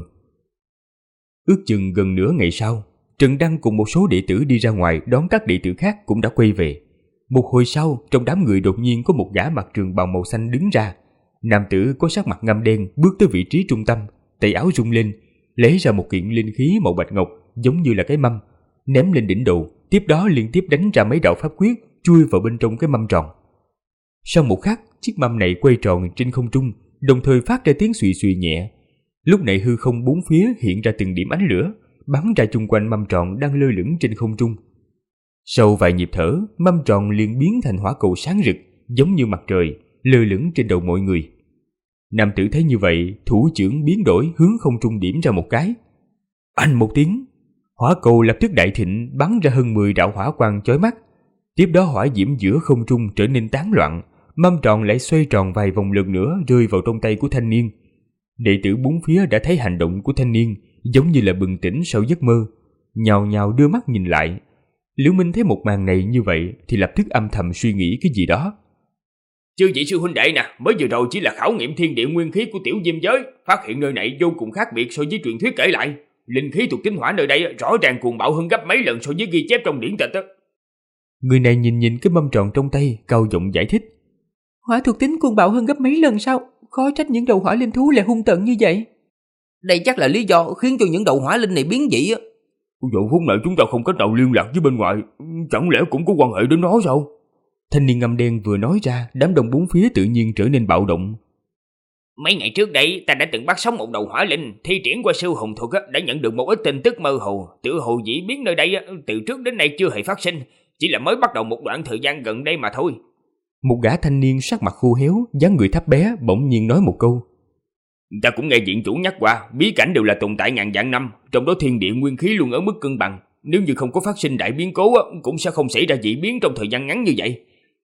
Ước chừng gần nửa ngày sau, Trần Đăng cùng một số đệ tử đi ra ngoài đón các đệ tử khác cũng đã quay về. Một hồi sau, trong đám người đột nhiên có một gã mặc trường bào màu xanh đứng ra. Nam tử có sắc mặt ngăm đen bước tới vị trí trung tâm, tay áo rung lên, lấy ra một kiện linh khí màu bạch ngọc giống như là cái mâm, ném lên đỉnh đầu, tiếp đó liên tiếp đánh ra mấy đạo pháp quyết chui vào bên trong cái mâm tròn. Sau một khắc, chiếc mâm này quay tròn trên không trung, đồng thời phát ra tiếng xùy xùy nhẹ. Lúc này hư không bốn phía hiện ra từng điểm ánh lửa, bắn ra chung quanh mâm tròn đang lơ lửng trên không trung. Sau vài nhịp thở, mâm tròn liền biến thành hỏa cầu sáng rực, giống như mặt trời, lơ lửng trên đầu mọi người. Nam tử thấy như vậy, thủ trưởng biến đổi hướng không trung điểm ra một cái. Anh một tiếng, hỏa cầu lập tức đại thịnh, bắn ra hơn 10 đạo hỏa quang chói mắt. Tiếp đó hỏa diễm giữa không trung trở nên tán loạn, mâm tròn lại xoay tròn vài vòng lần nữa rơi vào trong tay của thanh niên. Đệ tử bốn phía đã thấy hành động của thanh niên, giống như là bừng tỉnh sau giấc mơ, nhào nhào đưa mắt nhìn lại. Liễu Minh thấy một màn này như vậy thì lập tức âm thầm suy nghĩ cái gì đó. Chư vị sư huynh đệ nè, mới vừa rồi chỉ là khảo nghiệm thiên địa nguyên khí của tiểu diêm giới, phát hiện nơi này vô cùng khác biệt so với truyền thuyết kể lại. Linh khí thuộc tính hỏa nơi đây rõ ràng cuồng bạo hơn gấp mấy lần so với ghi chép trong điển tịch. Người này nhìn cái mâm tròn trong tay, cao giọng giải thích. Hỏa thuộc tính cuồng bạo hơn gấp mấy lần sao? Khó trách những đầu hỏa linh thú lại hung tợn như vậy. Đây chắc là lý do khiến cho những đầu hỏa linh này biến dị. Giờ phút này chúng ta không cách nào liên lạc với bên ngoài, chẳng lẽ cũng có quan hệ đến nó sao? Thanh niên ngăm đen vừa nói ra, đám đông bốn phía tự nhiên trở nên bạo động. Mấy ngày trước đây, ta đã từng bắt sống một đầu hỏa linh, thi triển qua siêu hồn thuật đã nhận được một ít tin tức mơ hồ, tự hồ dĩ biến nơi đây từ trước đến nay chưa hề phát sinh, chỉ là mới bắt đầu một đoạn thời gian gần đây mà thôi. Một gã thanh niên sắc mặt khô héo, dáng người thấp bé, bỗng nhiên nói một câu. Ta cũng nghe viện chủ nhắc qua, bí cảnh đều là tồn tại ngàn vạn năm, trong đó thiên địa nguyên khí luôn ở mức cân bằng, nếu như không có phát sinh đại biến cố cũng sẽ không xảy ra dị biến trong thời gian ngắn như vậy.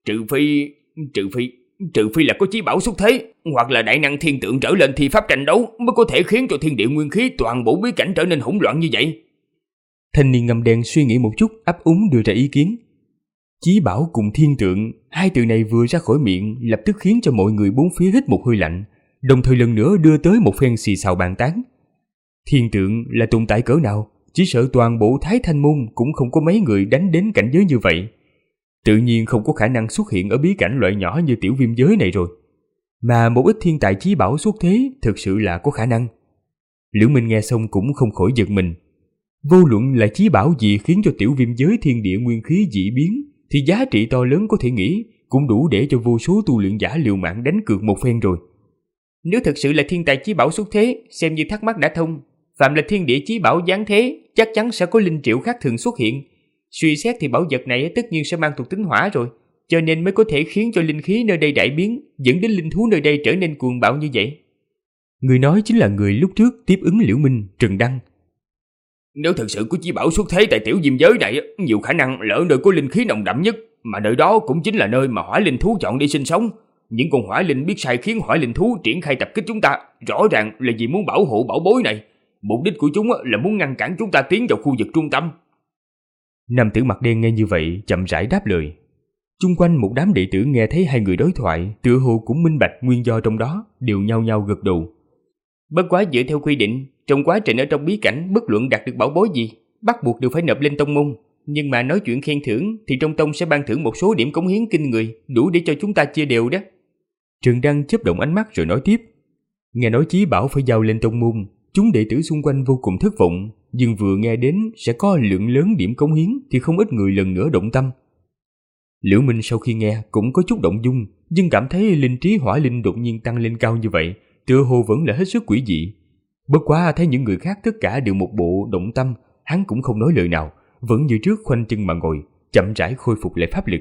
Trừ phi là có chí bảo xuất thế, hoặc là đại năng thiên tượng trở lên thi pháp tranh đấu mới có thể khiến cho thiên địa nguyên khí toàn bộ bí cảnh trở nên hỗn loạn như vậy. Thanh niên ngăm đen suy nghĩ một chút, ấp úng đưa ra ý kiến. Chí bảo cùng thiên tượng, hai từ này vừa ra khỏi miệng lập tức khiến cho mọi người bốn phía hít một hơi lạnh, đồng thời lần nữa đưa tới một phen xì xào bàn tán. Thiên tượng là tồn tại cỡ nào, chỉ sợ toàn bộ Thái Thanh Môn cũng không có mấy người đánh đến cảnh giới như vậy. Tự nhiên không có khả năng xuất hiện ở bí cảnh loại nhỏ như tiểu viêm giới này rồi. Mà một ít thiên tài chí bảo xuất thế thực sự là có khả năng. Liễu Minh nghe xong cũng không khỏi giật mình. Vô luận là chí bảo gì khiến cho tiểu viêm giới thiên địa nguyên khí dị biến thì giá trị to lớn có thể nghĩ cũng đủ để cho vô số tu luyện giả liều mạng đánh cược một phen rồi. Nếu thực sự là thiên tài chí bảo xuất thế, xem như thắc mắc đã thông. Phạm là thiên địa chí bảo giáng thế, chắc chắn sẽ có linh triệu khác thường xuất hiện. Suy xét thì bảo vật này tất nhiên sẽ mang thuộc tính hỏa rồi, cho nên mới có thể khiến cho linh khí nơi đây đại biến, dẫn đến linh thú nơi đây trở nên cuồng bạo như vậy. Người nói chính là người lúc trước tiếp ứng Liễu Minh, Trần Đăng. Nếu thực sự có chí bảo xuất thế tại tiểu diêm giới này, nhiều khả năng là ở nơi có linh khí nồng đậm nhất, mà nơi đó cũng chính là nơi mà hỏa linh thú chọn đi sinh sống. Những con hỏa linh biết sai khiến hỏa linh thú triển khai tập kích chúng ta, rõ ràng là vì muốn bảo hộ bảo bối này. Mục đích của chúng là muốn ngăn cản chúng ta tiến vào khu vực trung tâm. Nam tử mặt đen nghe như vậy chậm rãi đáp lời. Chung quanh một đám đệ tử nghe thấy hai người đối thoại, tựa hồ cũng minh bạch nguyên do trong đó, đều nhao nhao gật đầu. Bất quá dựa theo quy định, trong quá trình ở trong bí cảnh bất luận đạt được bảo bối gì, bắt buộc đều phải nộp lên tông môn. Nhưng mà nói chuyện khen thưởng thì trong tông sẽ ban thưởng một số điểm cống hiến kinh người, đủ để cho chúng ta chia đều đó. Trần Đăng chớp động ánh mắt rồi nói tiếp. Nghe nói chí bảo phải giao lên tông môn, chúng đệ tử xung quanh vô cùng thất vọng, nhưng vừa nghe đến sẽ có lượng lớn điểm cống hiến thì không ít người lần nữa động tâm. Liễu Minh sau khi nghe cũng có chút động dung, nhưng cảm thấy linh trí hỏa linh đột nhiên tăng lên cao như vậy, tựa hồ vẫn là hết sức quỷ dị. Bất quá thấy những người khác tất cả đều một bộ động tâm, hắn cũng không nói lời nào, vẫn như trước khoanh chân mà ngồi, chậm rãi khôi phục lại pháp lực.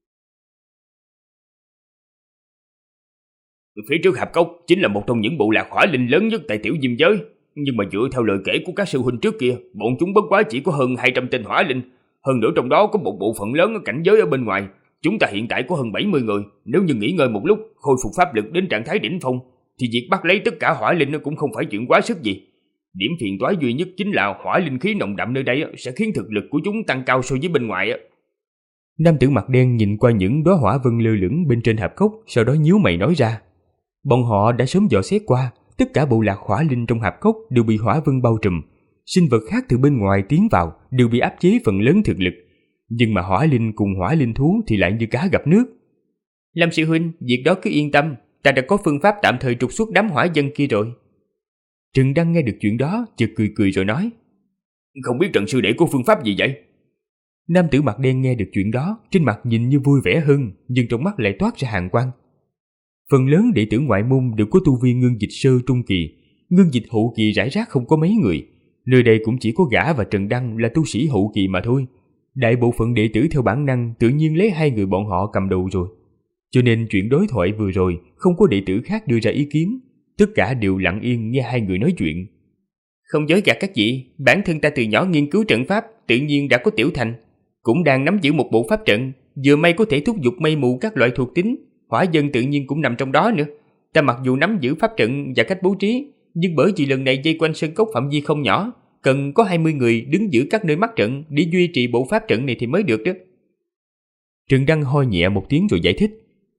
Phía trước hạp cốc chính là một trong những bộ lạc hỏa linh lớn nhất tại tiểu diêm giới, nhưng mà dựa theo lời kể của các sư huynh trước kia, bọn chúng bất quá chỉ có hơn 200 tên hỏa linh, hơn nữa trong đó có một bộ phận lớn ở cảnh giới ở bên ngoài. Chúng ta hiện tại có hơn 70 người, nếu như nghỉ ngơi một lúc, khôi phục pháp lực đến trạng thái đỉnh phong, thì việc bắt lấy tất cả hỏa linh cũng không phải chuyện quá sức gì. Điểm phiền toái duy nhất chính là hỏa linh khí nồng đậm nơi đây sẽ khiến thực lực của chúng tăng cao so với bên ngoài. Nam tử mặt đen nhìn qua những đóa hỏa vân lơ lửng bên trên hạp cốc, sau đó nhíu mày nói ra. Bọn họ đã sớm dò xét qua, tất cả bộ lạc hỏa linh trong hạp cốc đều bị hỏa vân bao trùm. Sinh vật khác từ bên ngoài tiến vào đều bị áp chế phần lớn thực lực. Nhưng mà hỏa linh cùng hỏa linh thú thì lại như cá gặp nước. Lâm sư huynh, việc đó cứ yên tâm, ta đã có phương pháp tạm thời trục xuất đám hỏa dân kia rồi. Trần Đăng nghe được chuyện đó, chợt cười cười rồi nói. Không biết Trần sư đệ có phương pháp gì vậy? Nam tử mặt đen nghe được chuyện đó, trên mặt nhìn như vui vẻ hơn, nhưng trong mắt lại toát ra hàn quang. Phần lớn đệ tử ngoại môn đều có tu vi ngưng dịch sơ trung kỳ, ngưng dịch hậu kỳ rải rác không có mấy người. Nơi đây cũng chỉ có gã và Trần Đăng là tu sĩ hậu kỳ mà thôi. Đại bộ phận đệ tử theo bản năng tự nhiên lấy hai người bọn họ cầm đầu rồi. Cho nên chuyện đối thoại vừa rồi không có đệ tử khác đưa ra ý kiến, tất cả đều lặng yên nghe hai người nói chuyện. Không dối gạt các vị, bản thân ta từ nhỏ nghiên cứu trận pháp, tự nhiên đã có tiểu thành, cũng đang nắm giữ một bộ pháp trận, vừa may có thể thúc giục mây mù các loại thuộc tính, hỏa dân tự nhiên cũng nằm trong đó nữa. Ta mặc dù nắm giữ pháp trận và cách bố trí, nhưng bởi vì lần này dây quanh sơn cốc phạm vi không nhỏ, cần có 20 người đứng giữ các nơi mắc trận để duy trì bộ pháp trận này thì mới được đó. Trần Đăng ho nhẹ một tiếng rồi giải thích.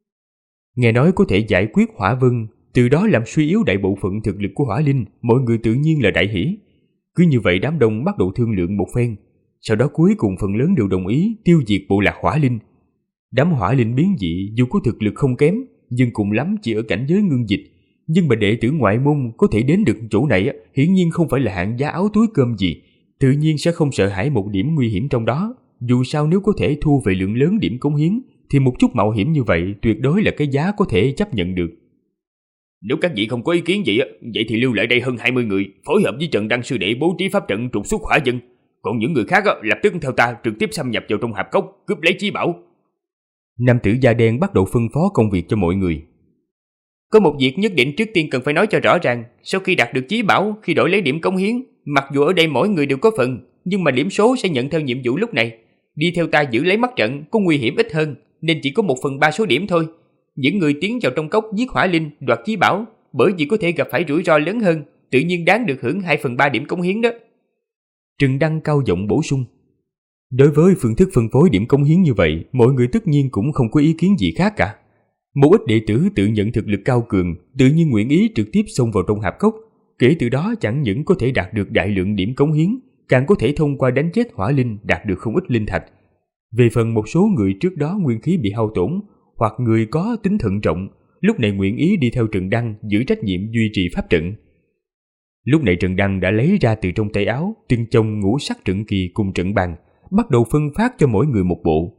Nghe nói có thể giải quyết hỏa vân, từ đó làm suy yếu đại bộ phận thực lực của hỏa linh, mọi người tự nhiên là đại hỉ. Cứ như vậy đám đông bắt đầu thương lượng một phen, sau đó cuối cùng phần lớn đều đồng ý tiêu diệt bộ lạc hỏa linh. Đám hỏa linh biến dị dù có thực lực không kém, nhưng cùng lắm chỉ ở cảnh giới ngưng dịch. Nhưng mà đệ tử ngoại môn có thể đến được chỗ này hiển nhiên không phải là hạng giá áo túi cơm gì, tự nhiên sẽ không sợ hãi một điểm nguy hiểm trong đó. Dù sao nếu có thể thu về lượng lớn điểm cống hiến, thì một chút mạo hiểm như vậy tuyệt đối là cái giá có thể chấp nhận được. Nếu các vị không có ý kiến gì, vậy thì lưu lại đây hơn 20 người, phối hợp với Trần Đăng sư đệ bố trí pháp trận trục xuất hỏa dân. Còn những người khác lập tức theo ta trực tiếp xâm nhập vào trong hạp cốc, cướp lấy chí bảo. Nam tử da đen bắt đầu phân phó công việc cho mọi người. Có một việc nhất định trước tiên cần phải nói cho rõ ràng, sau khi đạt được chí bảo, khi đổi lấy điểm cống hiến, mặc dù ở đây mỗi người đều có phần, nhưng mà điểm số sẽ nhận theo nhiệm vụ lúc này. Đi theo ta giữ lấy mắt trận có nguy hiểm ít hơn, nên chỉ có 1/3 số điểm thôi. Những người tiến vào trong cốc giết hỏa linh, đoạt chí bảo, bởi vì có thể gặp phải rủi ro lớn hơn, tự nhiên đáng được hưởng 2/3 điểm cống hiến đó. Trần Đăng cao giọng bổ sung. Đối với phương thức phân phối điểm cống hiến như vậy, mọi người tất nhiên cũng không có ý kiến gì khác cả. Một ít đệ tử tự nhận thực lực cao cường, tự nhiên nguyện ý trực tiếp xông vào trong hạp cốc. Kể từ đó chẳng những có thể đạt được đại lượng điểm cống hiến, càng có thể thông qua đánh chết hỏa linh đạt được không ít linh thạch. Về phần một số người trước đó nguyên khí bị hao tổn, hoặc người có tính thận trọng, lúc này nguyện ý đi theo Trần Đăng giữ trách nhiệm duy trì pháp trận. Lúc này Trần Đăng đã lấy ra từ trong tay áo từng chồng ngũ sắc trận kỳ cùng trận bàn, bắt đầu phân phát cho mỗi người một bộ.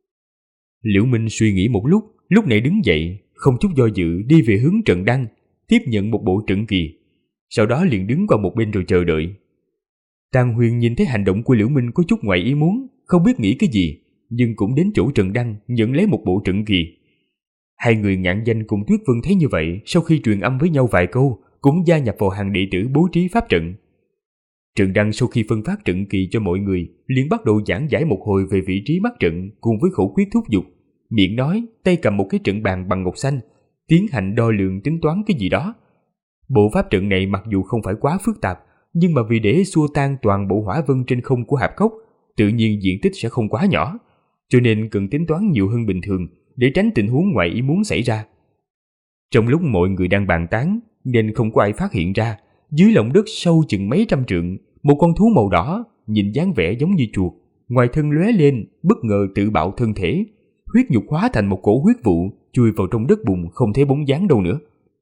Liễu Minh suy nghĩ một lúc này đứng dậy, không chút do dự đi về hướng Trần Đăng, tiếp nhận một bộ trận kỳ, sau đó liền đứng qua một bên rồi chờ đợi. Tàng Huyền nhìn thấy hành động của Liễu Minh có chút ngoài ý muốn, không biết nghĩ cái gì, nhưng cũng đến chỗ Trần Đăng nhận lấy một bộ trận kỳ. Hai người Ngạn Danh cùng Tuyết Vân thấy như vậy, sau khi truyền âm với nhau vài câu, cũng gia nhập vào hàng đệ tử bố trí pháp trận. Trần Đăng sau khi phân phát trận kỳ cho mọi người, liền bắt đầu giảng giải một hồi về vị trí mắt trận cùng với khẩu quyết thúc giục, miệng nói, tay cầm một cái trận bàn bằng ngọc xanh, tiến hành đo lường tính toán cái gì đó. Bộ pháp trận này mặc dù không phải quá phức tạp, nhưng mà vì để xua tan toàn bộ hỏa vân trên không của hạp cốc, tự nhiên diện tích sẽ không quá nhỏ, cho nên cần tính toán nhiều hơn bình thường để tránh tình huống ngoài ý muốn xảy ra. Trong lúc mọi người đang bàn tán, nên không có ai phát hiện ra, dưới lòng đất sâu chừng mấy trăm trượng, một con thú màu đỏ, nhìn dáng vẻ giống như chuột, ngoài thân lóe lên, bất ngờ tự bạo thân thể, huyết nhục hóa thành một cổ huyết vụ, chui vào trong đất bùn không thấy bóng dáng đâu nữa.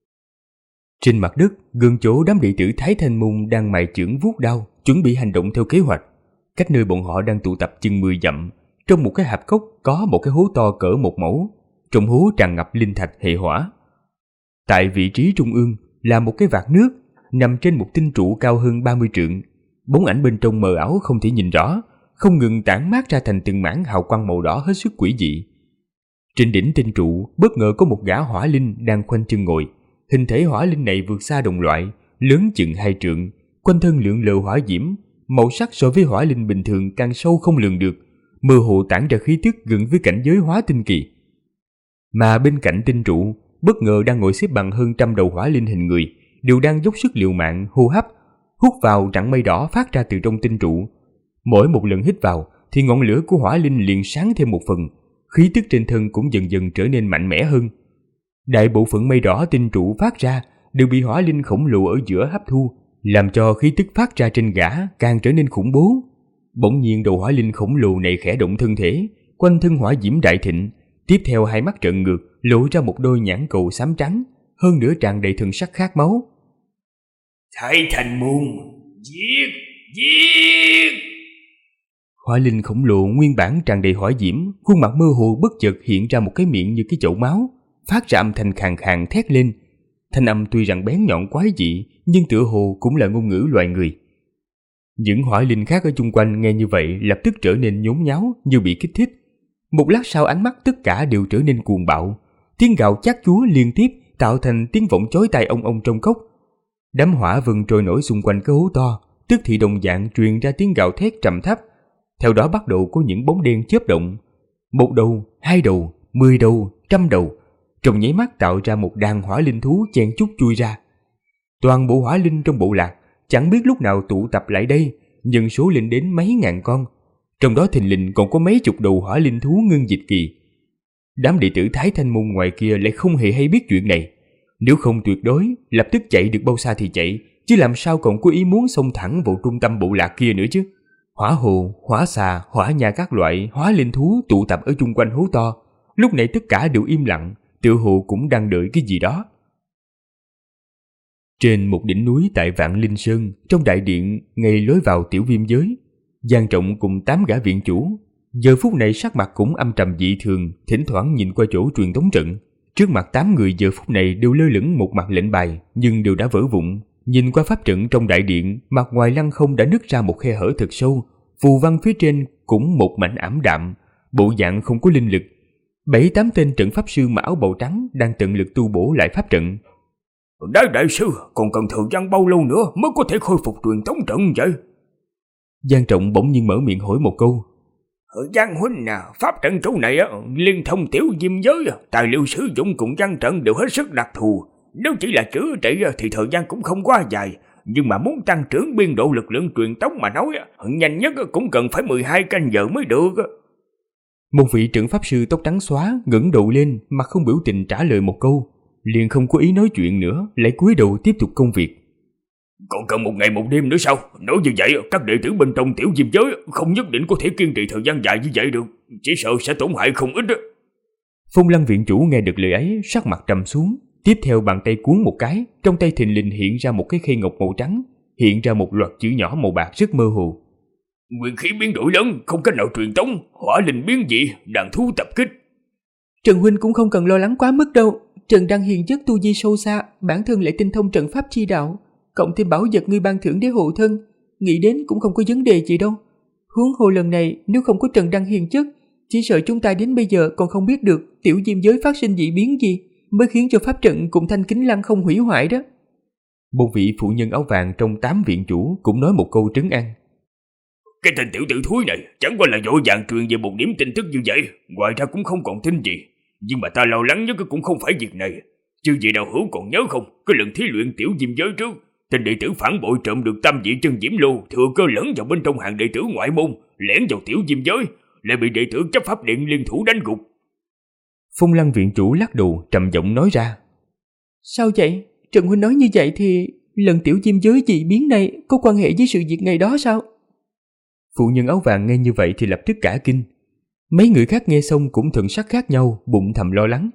Trên mặt đất, gần chỗ đám đệ tử Thái Thanh Môn đang mài chưởng vuốt đao, chuẩn bị hành động theo kế hoạch. Cách nơi bọn họ đang tụ tập chừng 10 dặm, trong một cái hạp cốc có một cái hố to cỡ một mẫu, trong hố tràn ngập linh thạch hệ hỏa. Tại vị trí trung ương là một cái vạc nước nằm trên một tinh trụ cao hơn 30 trượng. Bóng ảnh bên trong mờ ảo không thể nhìn rõ, không ngừng tản mát ra thành từng mảng hào quang màu đỏ hết sức quỷ dị. Trên đỉnh tinh trụ bất ngờ có một gã hỏa linh đang khoanh chân ngồi. Hình thể hỏa linh này vượt xa đồng loại, lớn chừng 2 trượng, quanh thân lượn lờ hỏa diễm, màu sắc so với hỏa linh bình thường càng sâu không lường được, mơ hồ tản ra khí tức gần với cảnh giới hóa tinh kỳ. Mà bên cạnh tinh trụ, bất ngờ đang ngồi xếp bằng hơn 100 đầu hỏa linh hình người, đều đang dốc sức liều mạng hô hấp, hút vào rặng mây đỏ phát ra từ trong tinh trụ. Mỗi một lần hít vào thì ngọn lửa của hỏa linh liền sáng thêm một phần, khí tức trên thân cũng dần dần trở nên mạnh mẽ hơn. Đại bộ phận mây đỏ tinh trụ phát ra đều bị hỏa linh khổng lồ ở giữa hấp thu, làm cho khí tức phát ra trên gã càng trở nên khủng bố. Bỗng nhiên đầu hỏa linh khổng lồ này khẽ động thân thể, quanh thân hỏa diễm đại thịnh, tiếp theo hai mắt trợn ngược lộ ra một đôi nhãn cầu xám trắng, hơn nữa tràn đầy thần sắc khát máu. Thái Thành Môn, giết, giết! Hỏa linh khổng lồ nguyên bản tràn đầy hỏa diễm, khuôn mặt mơ hồ bất chợt hiện ra một cái miệng như cái chậu máu, phát ra âm thanh khàn khàn thét lên. Thanh âm tuy rằng bén nhọn quái dị, nhưng tựa hồ cũng là ngôn ngữ loài người. Những hỏa linh khác ở chung quanh nghe như vậy lập tức trở nên nhốn nháo như bị kích thích. Một lát sau ánh mắt tất cả đều trở nên cuồng bạo, tiếng gào chát chúa liên tiếp tạo thành tiếng vọng chói tai ong ong trong cốc. Đám hỏa vân trôi nổi xung quanh cái hố to, tức thì đồng dạng truyền ra tiếng gào thét trầm thấp. Theo đó bắt đầu có những bóng đen chớp động, 1 đầu, 2 đầu, 10 đầu, 100 đầu, trong nháy mắt tạo ra một đàn hỏa linh thú chen chúc chui ra. Toàn bộ hỏa linh trong bộ lạc chẳng biết lúc nào tụ tập lại đây, nhân số lên đến mấy ngàn con, trong đó thình lình còn có mấy chục đầu hỏa linh thú ngưng dịch kỳ. Đám đệ tử Thái Thanh Môn ngoài kia lại không hề hay biết chuyện này, nếu không tuyệt đối lập tức chạy được bao xa thì chạy, chứ làm sao còn có ý muốn xông thẳng vào trung tâm bộ lạc kia nữa chứ. Hỏa hồ, hỏa xà, hỏa nha các loại hỏa linh thú tụ tập ở chung quanh hố to, lúc này tất cả đều im lặng, tựa hồ cũng đang đợi cái gì đó. Trên một đỉnh núi tại Vạn Linh Sơn, trong đại điện ngay lối vào tiểu viêm giới, Giang Trọng cùng 8 gã viện chủ giờ phút này sắc mặt cũng âm trầm dị thường, thỉnh thoảng nhìn qua chỗ truyền tống trận. Trước mặt 8 người giờ phút này đều lơ lửng một mặt lệnh bài, nhưng đều đã vỡ vụn. Nhìn qua pháp trận trong đại điện, mặt ngoài lăng không đã nứt ra một khe hở thật sâu, phù văn phía trên cũng một mảnh ảm đạm, bộ dạng không có linh lực. 7-8 tên trận pháp sư mặc áo bào trắng đang tận lực tu bổ lại pháp trận. Đại sư, còn cần thời gian bao lâu nữa mới có thể khôi phục truyền tống trận vậy? Giang Trọng bỗng nhiên mở miệng hỏi một câu. Giang huynh pháp trận chỗ này liên thông tiểu diêm giới, tài liệu sử dụng cùng văn trận đều hết sức đặc thù. Nếu chỉ là chữa trị thì thời gian cũng không quá dài, nhưng mà muốn tăng trưởng biên độ lực lượng truyền tống mà nói, nhanh nhất cũng cần phải 12 canh giờ mới được. Một vị trận pháp sư tóc trắng xóa ngẩng đầu lên, mặt không biểu tình trả lời một câu, liền không có ý nói chuyện nữa, lại cúi đầu tiếp tục công việc. Còn cần 1 ngày 1 đêm nữa sao? Nói như vậy, các đệ tử bên trong tiểu diêm giới không nhất định có thể kiên trì thời gian dài như vậy được, chỉ sợ sẽ tổn hại không ít. Phong Lăng viện chủ nghe được lời ấy, sắc mặt trầm xuống, tiếp theo bàn tay cuốn một cái, trong tay thình lình hiện ra một cái khay ngọc màu trắng, hiện ra một loạt chữ nhỏ màu bạc rất mơ hồ. Nguyên khí biến đổi lớn, không cách nào truyền tống, hỏa linh biến dị, đàn thú tập kích. Trần huynh cũng không cần lo lắng quá mức đâu. Trần Đăng hiền chất tu vi sâu xa, bản thân lại tinh thông trận pháp chi đạo, cộng thêm bảo vật ngươi ban thưởng để hộ thân, nghĩ đến cũng không có vấn đề gì đâu. Huống hồ lần này nếu không có Trần Đăng hiền chất, chỉ sợ chúng ta đến bây giờ còn không biết được tiểu diêm giới phát sinh dị biến gì, mới khiến cho pháp trận cùng thanh kính lăng không hủy hoại đó. Một vị phụ nhân áo vàng trong 8 viện chủ cũng nói một câu trấn an. Cái tên tiểu tử thúi này chẳng qua là vội vàng truyền về một điểm tin tức như vậy, ngoài ra cũng không còn tin gì. Nhưng mà ta lo lắng nhất cũng không phải việc này. Chứ gì Đạo Hữu còn nhớ không, cái lần thí luyện tiểu diêm giới trước, tên đệ tử phản bội trộm được tam vị chân diễm lô, thừa cơ lẫn vào bên trong hàng đệ tử ngoại môn, lẻn vào tiểu diêm giới, lại bị đệ tử chấp pháp điện liên thủ đánh gục. Phong Lăng viện chủ lắc đầu trầm giọng nói ra. Sao vậy? Trần huynh nói như vậy thì lần tiểu diêm giới dị biến này có quan hệ với sự việc ngày đó sao? Phụ nhân áo vàng nghe như vậy thì lập tức cả kinh. Mấy người khác nghe xong cũng thần sắc khác nhau, bụng thầm lo lắng.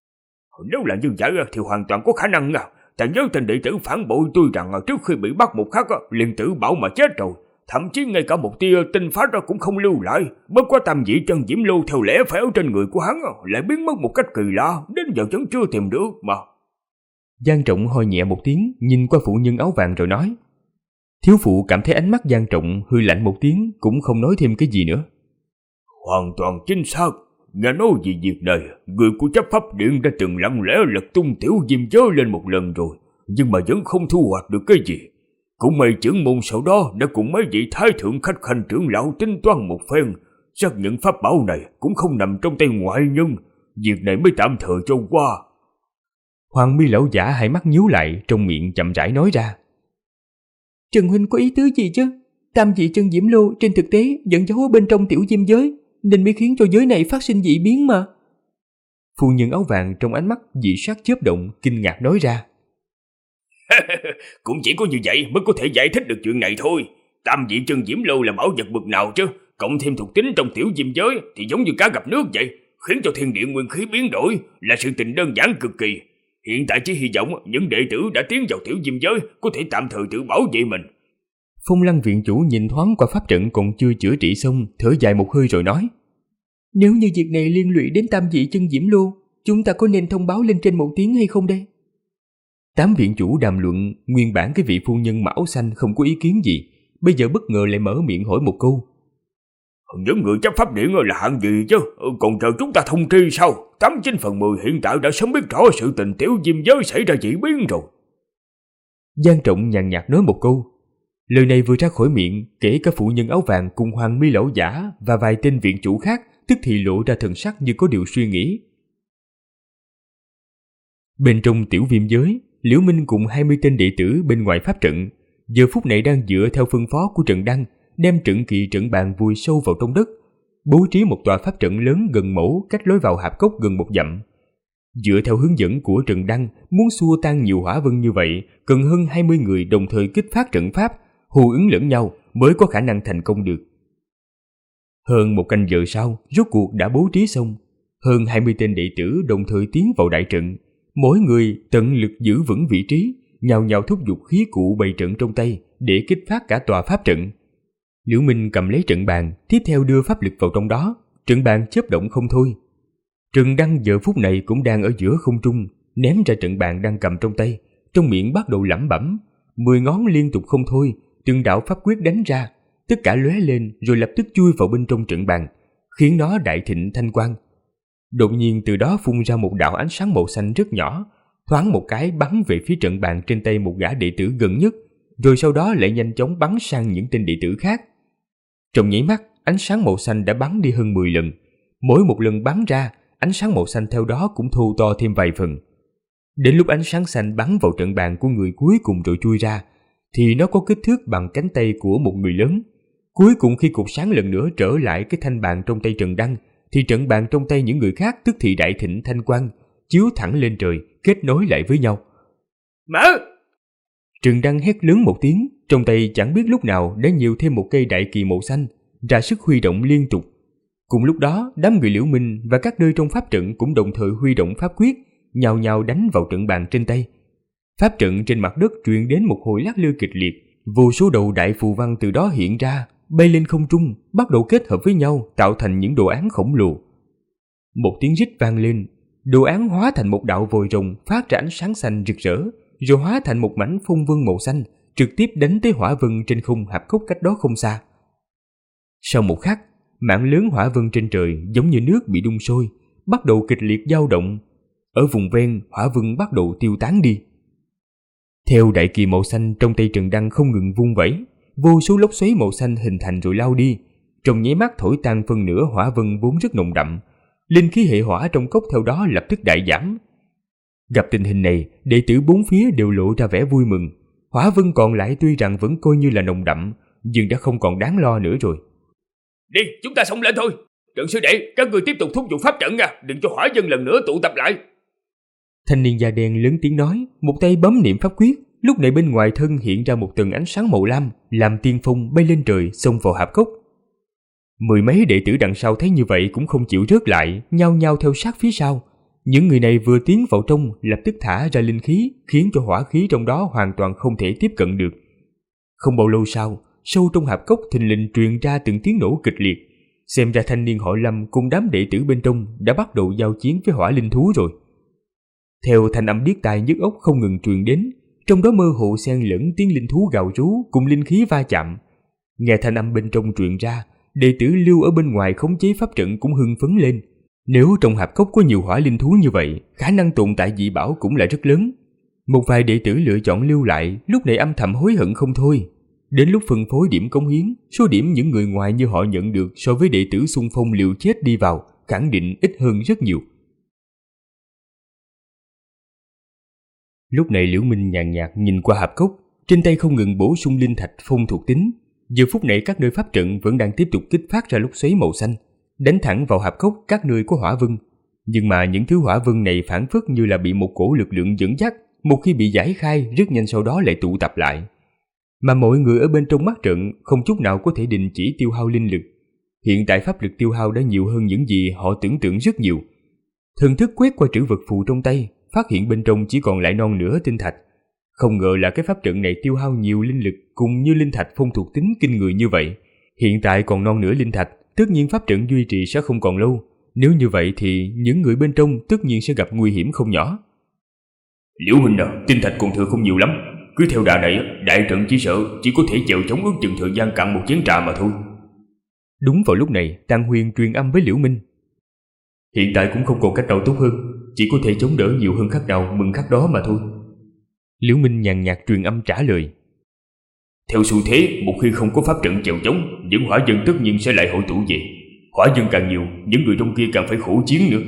Nếu là như vậy thì hoàn toàn có khả năng. Ta nhớ tên đệ tử phản bội tôi rằng trước khi bị bắt một khắc liền tự bảo mà chết rồi. thậm chí ngay cả một tia tinh phách ra cũng không lưu lại. Bất quá tam vị chân diễm lô theo lẽ phải ở trên người của hắn lại biến mất một cách kỳ lạ, đến giờ vẫn chưa tìm được mà. Giang Trọng ho nhẹ một tiếng, nhìn qua phụ nhân áo vàng rồi nói. Thiếu phụ cảm thấy ánh mắt Giang Trọng hư lạnh một tiếng, cũng không nói thêm cái gì nữa. Hoàn toàn chính xác. Nghe nói về việc này, người của chấp pháp điện đã từng lặng lẽ lật tung tiểu diêm giới lên một lần rồi, nhưng mà vẫn không thu hoạch được cái gì. Cũng may trưởng môn sau đó đã cùng mấy vị thái thượng khách khanh trưởng lão tính toán một phen, xác nhận pháp bảo này cũng không nằm trong tay ngoại nhân, việc này mới tạm thời cho qua. Hoàng Mi lão giả hai mắt nhíu lại, trong miệng chậm rãi nói ra. Trần huynh có ý tứ gì chứ? Tam vị chân diễm lô trên thực tế vẫn giấu ở bên trong tiểu diêm giới, nên mới khiến cho giới này phát sinh dị biến mà. Phu nhân áo vàng trong ánh mắt dị sắc chớp động, kinh ngạc nói ra. Cũng chỉ có như vậy mới có thể giải thích được chuyện này thôi. Tam vị chân diễm lô là bảo vật bậc nào chứ? Cộng thêm thuộc tính trong tiểu diêm giới thì giống như cá gặp nước vậy, khiến cho thiên địa nguyên khí biến đổi, là sự tình đơn giản cực kỳ. Hiện tại chỉ hy vọng những đệ tử đã tiến vào tiểu diêm giới có thể tạm thời tự bảo vệ mình. Phong Lăng viện chủ nhìn thoáng qua pháp trận còn chưa chữa trị xong, thở dài một hơi rồi nói. Nếu như việc này liên lụy đến tam vị chân diễm lô, chúng ta có nên thông báo lên trên một tiếng hay không đây? Tám viện chủ đàm luận, nguyên bản cái vị phu nhân mão xanh không có ý kiến gì, bây giờ bất ngờ lại mở miệng hỏi một câu. Những người chấp pháp điện là hạng gì chứ? Còn chờ chúng ta thông tri sao? 89/10 hiện tại đã sớm biết rõ sự tình tiểu diêm giới xảy ra dị biến rồi. Giang Trọng nhàn nhạt nói một câu. Lời này vừa ra khỏi miệng, kể cả phụ nhân áo vàng cùng Hoàng Mi lão giả và vài tên viện chủ khác tức thì lộ ra thần sắc như có điều suy nghĩ. Bên trong tiểu viêm giới, Liễu Minh cùng 20 tên đệ tử bên ngoài pháp trận, giờ phút này đang dựa theo phân phó của Trần Đăng, đem trận kỳ trận bàn vùi sâu vào trong đất, bố trí một tòa pháp trận lớn gần mẫu cách lối vào hạp cốc gần 1 dặm. Dựa theo hướng dẫn của Trần Đăng, muốn xua tan nhiều hỏa vân như vậy, cần hơn 20 người đồng thời kích phát trận pháp, hô ứng lẫn nhau mới có khả năng thành công được. Hơn 1 canh giờ sau, rốt cuộc đã bố trí xong. Hơn 20 tên đệ tử đồng thời tiến vào đại trận, mỗi người tận lực giữ vững vị trí, nhào nhào thúc giục khí cụ bày trận trong tay để kích phát cả tòa pháp trận. Liễu Minh cầm lấy trận bàn, tiếp theo đưa pháp lực vào trong đó, trận bàn chớp động không thôi. Trần Đăng giờ phút này cũng đang ở giữa không trung, ném ra trận bàn đang cầm trong tay, trong miệng bắt đầu lẩm bẩm, 10 ngón liên tục không thôi, từng đạo pháp quyết đánh ra, tất cả lóe lên rồi lập tức chui vào bên trong trận bàn, khiến nó đại thịnh thanh quang. Đột nhiên từ đó phun ra một đạo ánh sáng màu xanh rất nhỏ, thoáng một cái bắn về phía trận bàn trên tay một gã đệ tử gần nhất, rồi sau đó lại nhanh chóng bắn sang những tên đệ tử khác. Trong nháy mắt, ánh sáng màu xanh đã bắn đi hơn 10 lần. Mỗi một lần bắn ra, ánh sáng màu xanh theo đó cũng thô to thêm vài phần. Đến lúc ánh sáng xanh bắn vào trận bàn của người cuối cùng rồi chui ra, thì nó có kích thước bằng cánh tay của một người lớn. Cuối cùng khi cột sáng lần nữa trở lại cái thanh bàn trong tay Trần Đăng, thì trận bàn trong tay những người khác tức thì đại thịnh thanh quang, chiếu thẳng lên trời, kết nối lại với nhau. Mở! Trần Đăng hét lớn một tiếng, trong tay chẳng biết lúc nào đã nhiều thêm một cây đại kỳ màu xanh, ra sức huy động liên tục. Cùng lúc đó, đám người Liễu Minh và các nơi trong pháp trận cũng đồng thời huy động pháp quyết, nhào nhào đánh vào trận bàn trên tay. Pháp trận trên mặt đất truyền đến một hồi lắc lư kịch liệt, vô số đầu đại phù văn từ đó hiện ra, bay lên không trung, bắt đầu kết hợp với nhau tạo thành những đồ án khổng lồ. Một tiếng rít vang lên, đồ án hóa thành một đạo vòi rồng phát ra ánh sáng xanh rực rỡ, rồi hóa thành một mảnh phong vân màu xanh, trực tiếp đánh tới hỏa vân trên không hạp cốc cách đó không xa. Sau một khắc, mảng lớn hỏa vân trên trời giống như nước bị đun sôi, bắt đầu kịch liệt dao động. Ở vùng ven, hỏa vân bắt đầu tiêu tán đi. Theo đại kỳ màu xanh trong tay Trần Đăng không ngừng vung vẩy, vô số lốc xoáy màu xanh hình thành rồi lao đi, trong nháy mắt thổi tan phân nửa hỏa vân vốn rất nồng đậm. Linh khí hệ hỏa trong cốc theo đó lập tức đại giảm. Gặp tình hình này, đệ tử bốn phía đều lộ ra vẻ vui mừng. Hỏa vân còn lại tuy rằng vẫn coi như là nồng đậm, nhưng đã không còn đáng lo nữa rồi. Đi, chúng ta xông lên thôi. Trần sư đệ, các người tiếp tục thúc giục pháp trận nha, đừng cho hỏa dân lần nữa tụ tập lại. Thanh niên da đen lớn tiếng nói, một tay bấm niệm pháp quyết. Lúc này bên ngoài thân hiện ra một tầng ánh sáng màu lam, làm tiên phong bay lên trời xông vào hạp cốc. Mười mấy đệ tử đằng sau thấy như vậy cũng không chịu rớt lại, nhao nhao theo sát phía sau. Những người này vừa tiến vào trong lập tức thả ra linh khí, khiến cho hỏa khí trong đó hoàn toàn không thể tiếp cận được. Không bao lâu sau, sâu trong hạp cốc thình lình truyền ra từng tiếng nổ kịch liệt. Xem ra thanh niên họ Lâm cùng đám đệ tử bên trong đã bắt đầu giao chiến với hỏa linh thú rồi. Theo thanh âm điếc tai nhức óc không ngừng truyền đến, trong đó mơ hồ xen lẫn tiếng linh thú gào rú cùng linh khí va chạm. Nghe thanh âm bên trong truyền ra, đệ tử lưu ở bên ngoài khống chế pháp trận cũng hưng phấn lên. Nếu trong hạp cốc có nhiều hỏa linh thú như vậy, khả năng tồn tại dị bảo cũng là rất lớn. Một vài đệ tử lựa chọn lưu lại, lúc này âm thầm hối hận không thôi. Đến lúc phân phối điểm cống hiến, số điểm những người ngoài như họ nhận được so với đệ tử xung phong liều chết đi vào khẳng định ít hơn rất nhiều. Lúc này Liễu Minh nhàn nhạt nhìn qua hạp cốc, trên tay không ngừng bổ sung linh thạch phong thuộc tính. Giờ phút này các nơi pháp trận vẫn đang tiếp tục kích phát ra lốc xoáy màu xanh, đánh thẳng vào hạp cốc các nơi có hỏa vân. Nhưng mà những thứ hỏa vân này phản phất như là bị một cổ lực lượng dẫn dắt, một khi bị giải khai rất nhanh sau đó lại tụ tập lại. Mà mọi người ở bên trong mắt trận không chút nào có thể đình chỉ tiêu hao linh lực. Hiện tại pháp lực tiêu hao đã nhiều hơn những gì họ tưởng tượng rất nhiều. Thần thức quét qua trữ vật phù trong tay, phát hiện bên trong chỉ còn lại non nửa tinh thạch. Không ngờ là cái pháp trận này tiêu hao nhiều linh lực cùng như linh thạch phong thuộc tính kinh người như vậy. Hiện tại còn non nửa linh thạch, tất nhiên pháp trận duy trì sẽ không còn lâu. Nếu như vậy thì những người bên trong tất nhiên sẽ gặp nguy hiểm không nhỏ. Liễu huynh à, tinh thạch còn thừa không nhiều lắm. Cứ theo đà này, đại trận chỉ sợ chỉ có thể chèo chống ước chừng thời gian cạn một chén trà mà thôi. Đúng vào lúc này, Tàng Huyền truyền âm với Liễu Minh. Hiện tại cũng không còn cách nào tốt hơn, chỉ có thể chống đỡ nhiều hơn khắc nào mừng khắc đó mà thôi. Liễu Minh nhàn nhạt truyền âm trả lời. Theo xu thế, một khi không có pháp trận chèo chống, những hỏa dân tất nhiên sẽ lại hội tụ về. Hỏa dân càng nhiều, những người trong kia càng phải khổ chiến nữa.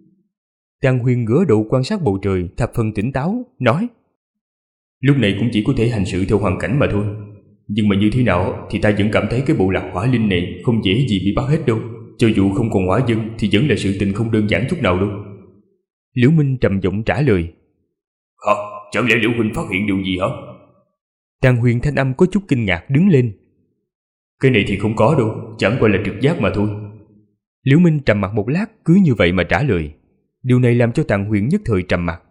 Tàng Huyền ngửa đầu quan sát bầu trời, thập phần tỉnh táo, nói. Lúc này cũng chỉ có thể hành sự theo hoàn cảnh mà thôi. Nhưng mà như thế nào thì ta vẫn cảm thấy cái bộ lạc hỏa linh này không dễ gì bị bắt hết đâu. Cho dù không còn hỏa dân thì vẫn là sự tình không đơn giản chút nào đâu. Liễu Minh trầm giọng trả lời. Hả? Chẳng lẽ Liễu huynh phát hiện điều gì hả? Tàng Huyền thanh âm có chút kinh ngạc đứng lên. Cái này thì không có đâu, chẳng qua là trực giác mà thôi. Liễu Minh trầm mặt một lát, cứ như vậy mà trả lời. Điều này làm cho Tàng Huyền nhất thời trầm mặt.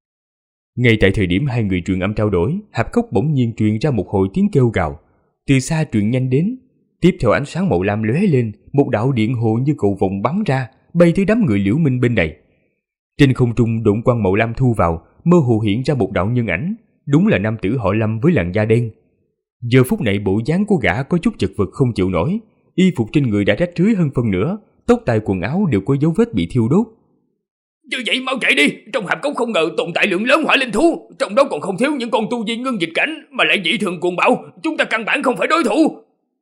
Ngay tại thời điểm hai người truyền âm trao đổi, hạp cốc bỗng nhiên truyền ra một hồi tiếng kêu gào. Từ xa truyền nhanh đến, tiếp theo ánh sáng màu lam lóe lên, một đạo điện hồ như cầu vồng bắn ra, bay tới đám người Liễu Minh bên này. Trên không trung độn quang màu lam thu vào, mơ hồ hiện ra một đạo nhân ảnh, đúng là nam tử họ Lâm với làn da đen. Giờ phút này bộ dáng của gã có chút chật vật không chịu nổi, y phục trên người đã rách rưới hơn phân nửa, tóc tai quần áo đều có dấu vết bị thiêu đốt. Như vậy mau chạy đi, trong hạp cốc không ngờ tồn tại lượng lớn hỏa linh thú, trong đó còn không thiếu những con tu vi ngưng dịch cảnh mà lại dị thường cuồng bạo, chúng ta căn bản không phải đối thủ.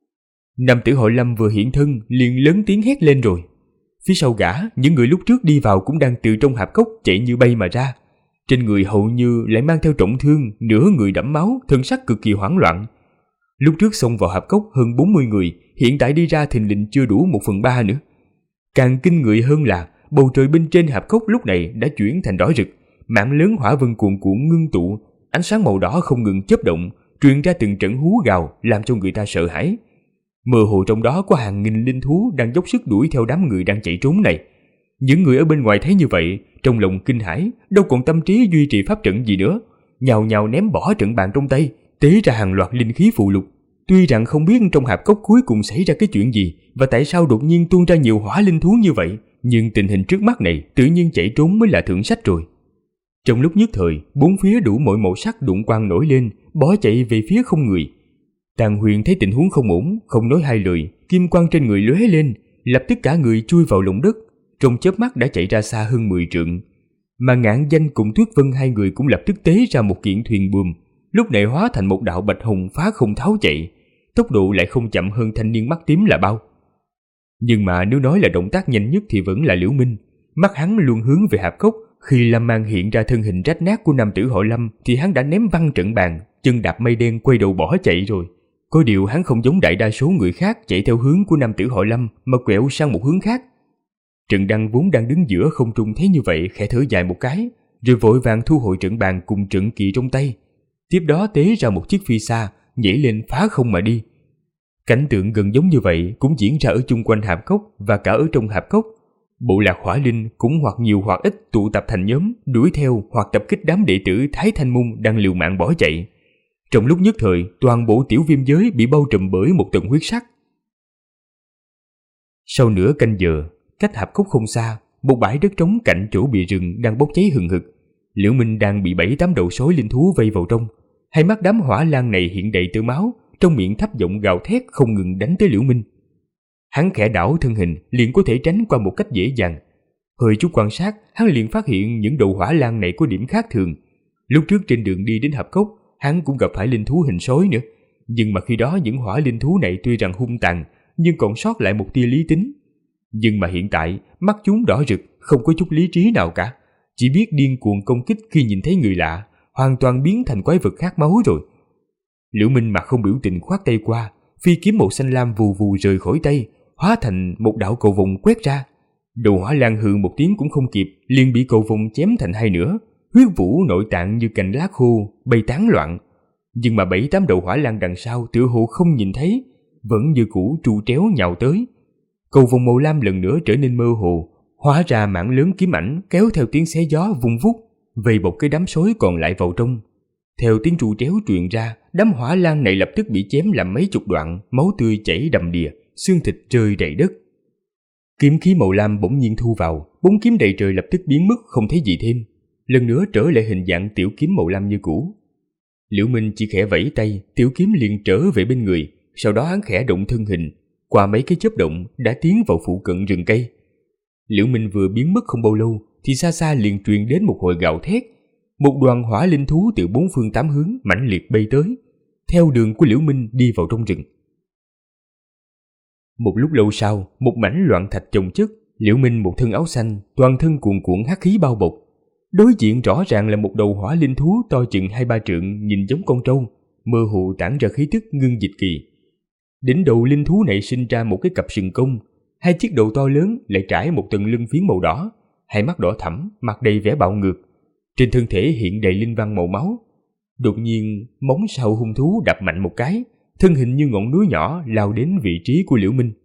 Nam tử hội Lâm vừa hiện thân liền lớn tiếng hét lên rồi. Phía sau gã, những người lúc trước đi vào cũng đang từ trong hạp cốc chạy như bay mà ra. Trên người hầu như lại mang theo trọng thương, nửa người đẫm máu, thân sắc cực kỳ hoảng loạn. Lúc trước xông vào hạp cốc hơn 40 người, hiện tại đi ra thình lình chưa đủ 1/3 nữa. Càng kinh người hơn là bầu trời bên trên hạp cốc lúc này đã chuyển thành đỏ rực, mảng lớn hỏa vân cuồn cuộn ngưng tụ, ánh sáng màu đỏ không ngừng chớp động, truyền ra từng trận hú gào làm cho người ta sợ hãi. Mơ hồ trong đó có hàng nghìn linh thú đang dốc sức đuổi theo đám người đang chạy trốn này. Những người ở bên ngoài thấy như vậy, trong lòng kinh hãi, đâu còn tâm trí duy trì pháp trận gì nữa, nhào nhào ném bỏ trận bàn trong tay, tế ra hàng loạt linh khí phụ lục. Tuy rằng không biết trong hạp cốc cuối cùng xảy ra cái chuyện gì và tại sao đột nhiên tuôn ra nhiều hỏa linh thú như vậy, nhưng tình hình trước mắt này tự nhiên chạy trốn mới là thượng sách rồi. Trong lúc nhất thời, bốn phía đủ mọi màu sắc đụng quang nổi lên, bỏ chạy về phía không người. Tàng Huyền thấy tình huống không ổn, không nói hai lời, kim quang trên người lóe lên, lập tức cả người chui vào lòng đất, trong chớp mắt đã chạy ra xa hơn 10 trượng. Mà Ngạn Danh cùng Tuyết Vân hai người cũng lập tức tế ra một kiện thuyền buồm, lúc này hóa thành một đạo bạch hồng phá không tháo chạy, tốc độ lại không chậm hơn thanh niên mắt tím là bao. Nhưng mà nếu nói là động tác nhanh nhất thì vẫn là Liễu Minh, mắt hắn luôn hướng về hạp cốc. Khi Lâm Mang hiện ra thân hình rách nát của nam tử họ Lâm thì hắn đã ném văng trận bàn, chân đạp mây đen quay đầu bỏ chạy rồi. Có điều hắn không giống đại đa số người khác chạy theo hướng của nam tử họ Lâm mà quẹo sang một hướng khác. Trần Đăng vốn đang đứng giữa không trung thấy như vậy khẽ thở dài một cái, rồi vội vàng thu hồi trận bàn cùng trận kỳ trong tay. Tiếp đó tế ra một chiếc phi xa, nhảy lên phá không mà đi. Cảnh tượng gần giống như vậy cũng diễn ra ở chung quanh hạp cốc và cả ở trong hạp cốc. Bộ lạc hỏa linh cũng hoặc nhiều hoặc ít tụ tập thành nhóm, đuổi theo hoặc tập kích đám đệ tử Thái Thanh Môn đang liều mạng bỏ chạy. Trong lúc nhất thời, toàn bộ tiểu viêm giới bị bao trùm bởi một tầng huyết sắc. Sau nửa canh giờ, cách hạp cốc không xa, một bãi đất trống cạnh chỗ bìa rừng đang bốc cháy hừng hực. Liễu Minh đang bị 7-8 đầu sói linh thú vây vào trong. Hai mắt đám hỏa lan này hiện đầy tơ máu, trong miệng thấp giọng gào thét không ngừng đánh tới Liễu Minh. Hắn khẽ đảo thân hình, liền có thể tránh qua một cách dễ dàng. Hơi chút quan sát, hắn liền phát hiện những đầu hỏa lan này có điểm khác thường. Lúc trước trên đường đi đến hạp cốc, hắn cũng gặp phải linh thú hình sói nữa. Nhưng mà khi đó những hỏa linh thú này tuy rằng hung tàn, nhưng còn sót lại một tia lý tính. Nhưng mà hiện tại, mắt chúng đỏ rực, không có chút lý trí nào cả. Chỉ biết điên cuồng công kích khi nhìn thấy người lạ, hoàn toàn biến thành quái vật khát máu rồi. Liễu Minh mặt không biểu tình khoát tay qua, phi kiếm màu xanh lam vù vù rời khỏi tay, hóa thành một đạo cầu vồng quét ra. Đầu hỏa lan hừ một tiếng cũng không kịp, liền bị cầu vồng chém thành hai nửa, huyết vũ nội tạng như cành lá khô bay tán loạn. Nhưng mà 7-8 đầu hỏa lan đằng sau tựa hồ không nhìn thấy, vẫn như cũ tru tréo nhào tới. Cầu vồng màu lam lần nữa trở nên mơ hồ, hóa ra mảng lớn kiếm ảnh kéo theo tiếng xé gió vung vút, vây bọc cái đám sói còn lại vào trong. Theo tiếng tru tréo truyền ra, đám hỏa lan này lập tức bị chém làm mấy chục đoạn, máu tươi chảy đầm đìa, xương thịt rơi đầy đất. Kiếm khí màu lam bỗng nhiên thu vào, bốn kiếm đầy trời lập tức biến mất không thấy gì thêm, lần nữa trở lại hình dạng tiểu kiếm màu lam như cũ. Liễu Minh chỉ khẽ vẫy tay, tiểu kiếm liền trở về bên người, sau đó hắn khẽ động thân hình, qua mấy cái chớp động đã tiến vào phụ cận rừng cây. Liễu Minh vừa biến mất không bao lâu thì xa xa liền truyền đến một hồi gào thét. Một đoàn hỏa linh thú từ bốn phương tám hướng mãnh liệt bay tới, theo đường của Liễu Minh đi vào trong rừng. Một lúc lâu sau, một mảnh loạn thạch chồng chất, Liễu Minh một thân áo xanh, toàn thân cuồn cuộn hắc khí bao bọc. Đối diện rõ ràng là một đầu hỏa linh thú to chừng 2-3 trượng, nhìn giống con trâu, mơ hồ tản ra khí tức ngưng dịch kỳ. Đỉnh đầu linh thú này sinh ra một cái cặp sừng công, hai chiếc đầu to lớn lại trải một tầng lưng phiến màu đỏ, hai mắt đỏ thẫm, mặt đầy vẻ bạo ngược. Trên thân thể hiện đầy linh văn màu máu. Đột nhiên, móng sau hung thú đập mạnh một cái, thân hình như ngọn núi nhỏ lao đến vị trí của Liễu Minh.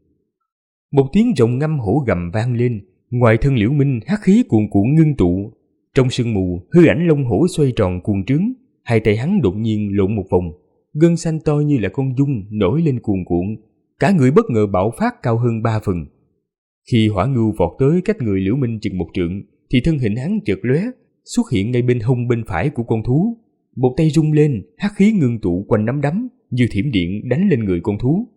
Một tiếng rồng ngâm hổ gầm vang lên, ngoài thân Liễu Minh hắc khí cuồn cuộn ngưng tụ. Trong sương mù, hư ảnh lông hổ xoay tròn cuồng trướng, hai tay hắn đột nhiên lộn một vòng, gân xanh to như là con giun nổi lên cuồn cuộn, cả người bất ngờ bạo phát cao hơn 3 phần. Khi hỏa ngưu vọt tới cách người Liễu Minh chừng 1 trượng, thì thân hình hắn chợt lóe, xuất hiện ngay bên hông bên phải của con thú. Một tay rung lên, hắc khí ngưng tụ quanh nắm đấm, như thiểm điện đánh lên người con thú.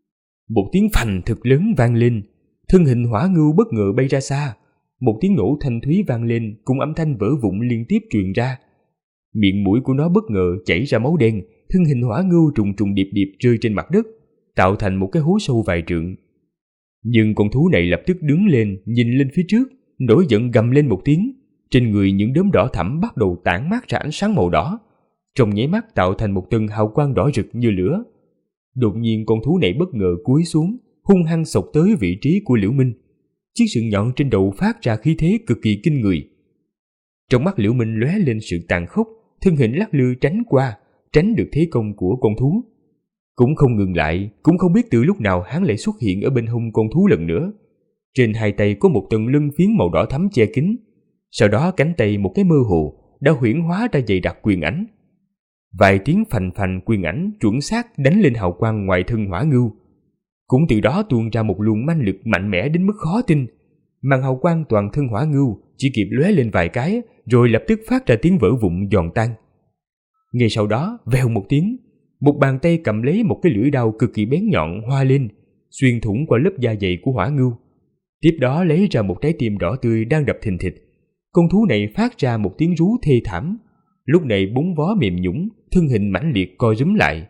Một tiếng phành thật lớn vang lên, thân hình hỏa ngưu bất ngờ bay ra xa. Một tiếng nổ thanh thúy vang lên cùng âm thanh vỡ vụn liên tiếp truyền ra. Miệng mũi của nó bất ngờ chảy ra máu đen, thân hình hỏa ngưu trùng trùng điệp điệp rơi trên mặt đất, tạo thành một cái hố sâu vài trượng. Nhưng con thú này lập tức đứng lên, nhìn lên phía trước, nổi giận gầm lên một tiếng. Trên người những đốm đỏ thẫm bắt đầu tản mát ra ánh sáng màu đỏ, trong nháy mắt tạo thành một tầng hào quang đỏ rực như lửa. Đột nhiên con thú này bất ngờ cúi xuống, hung hăng xộc tới vị trí của Liễu Minh. Chiếc sừng nhọn trên đầu phát ra khí thế cực kỳ kinh người. Trong mắt Liễu Minh lóe lên sự tàn khốc, thân hình lắc lư tránh qua, tránh được thế công của con thú. Cũng không ngừng lại, cũng không biết từ lúc nào hắn lại xuất hiện ở bên hông con thú lần nữa. Trên hai tay có một tầng lân phiến màu đỏ thắm che kín. Sau đó cánh tay một cái mơ hồ đã huyễn hóa ra dày đặc quyền ảnh. Vài tiếng phành phành quyền ảnh chuẩn xác đánh lên hào quang ngoài thân hỏa ngưu. Cũng từ đó tuôn ra một luồng manh lực mạnh mẽ đến mức khó tin. Màn hào quang toàn thân hỏa ngưu chỉ kịp lóe lên vài cái, rồi lập tức phát ra tiếng vỡ vụn giòn tan. Ngay sau đó, vèo một tiếng, một bàn tay cầm lấy một cái lưỡi đao cực kỳ bén nhọn hoa lên, xuyên thủng qua lớp da dày của hỏa ngưu. Tiếp đó lấy ra một trái tim đỏ tươi đang đập thình thịch. Con thú này phát ra một tiếng rú thê thảm. Lúc này bốn vó mềm nhũn, thân hình mãnh liệt co rúm lại.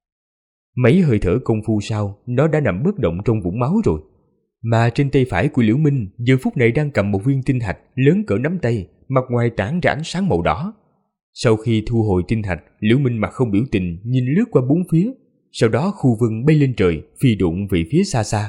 Mấy hơi thở công phu sau, nó đã nằm bất động trong vũng máu rồi. Mà trên tay phải của Liễu Minh giờ phút này đang cầm một viên tinh thạch lớn cỡ nắm tay, mặt ngoài tản ra ánh sáng màu đỏ. Sau khi thu hồi tinh thạch, Liễu Minh mặt không biểu tình nhìn lướt qua bốn phía, sau đó khu vân bay lên trời, phi độn về phía xa xa.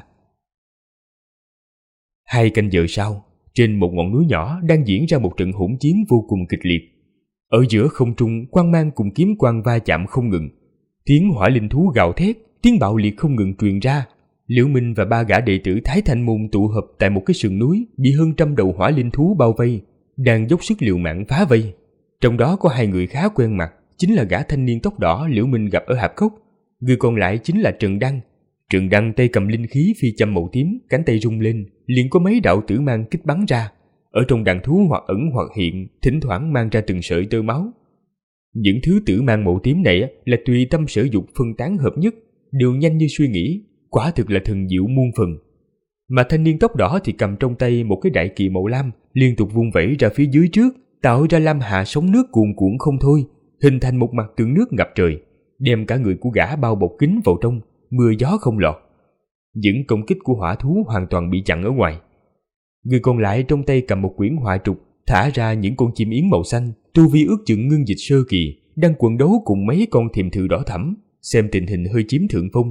2 canh giờ sau, trên một ngọn núi nhỏ đang diễn ra một trận hỗn chiến vô cùng kịch liệt. Ở giữa không trung, quang mang cùng kiếm quang va chạm không ngừng. Tiếng hỏa linh thú gào thét, tiếng bạo liệt không ngừng truyền ra. Liễu Minh và 3 gã đệ tử Thái Thanh môn tụ họp tại một cái sườn núi bị hơn 100 đầu hỏa linh thú bao vây, đang dốc sức liều mạng phá vây. Trong đó có 2 người khá quen mặt, chính là gã thanh niên tóc đỏ Liễu Minh gặp ở hạp cốc. Người còn lại chính là Trần Đăng. Trần Đăng tay cầm linh khí phi châm màu tím, cánh tay rung lên, liền có mấy đạo tử mang kích bắn ra. Ở trong đàn thú hoặc ẩn hoặc hiện, thỉnh thoảng mang ra từng sợi tơ máu. Những thứ tử mang màu tím này là tùy tâm sở dục phân tán hợp nhất, đều nhanh như suy nghĩ, quả thực là thần diệu muôn phần. Mà thanh niên tóc đỏ thì cầm trong tay một cái đại kỳ màu lam, liên tục vung vẩy ra phía dưới trước, tạo ra lam hạ sóng nước cuồn cuộn không thôi, hình thành một mặt tượng nước ngập trời, đem cả người của gã bao bọc kín vào trong, mưa gió không lọt. Những công kích của hỏa thú hoàn toàn bị chặn ở ngoài. Người còn lại trong tay cầm một quyển họa trục, thả ra những con chim yến màu xanh, tu vi ước chừng ngưng dịch sơ kỳ, đang quần đấu cùng mấy con thiềm thử đỏ thẫm, xem tình hình hơi chiếm thượng phong.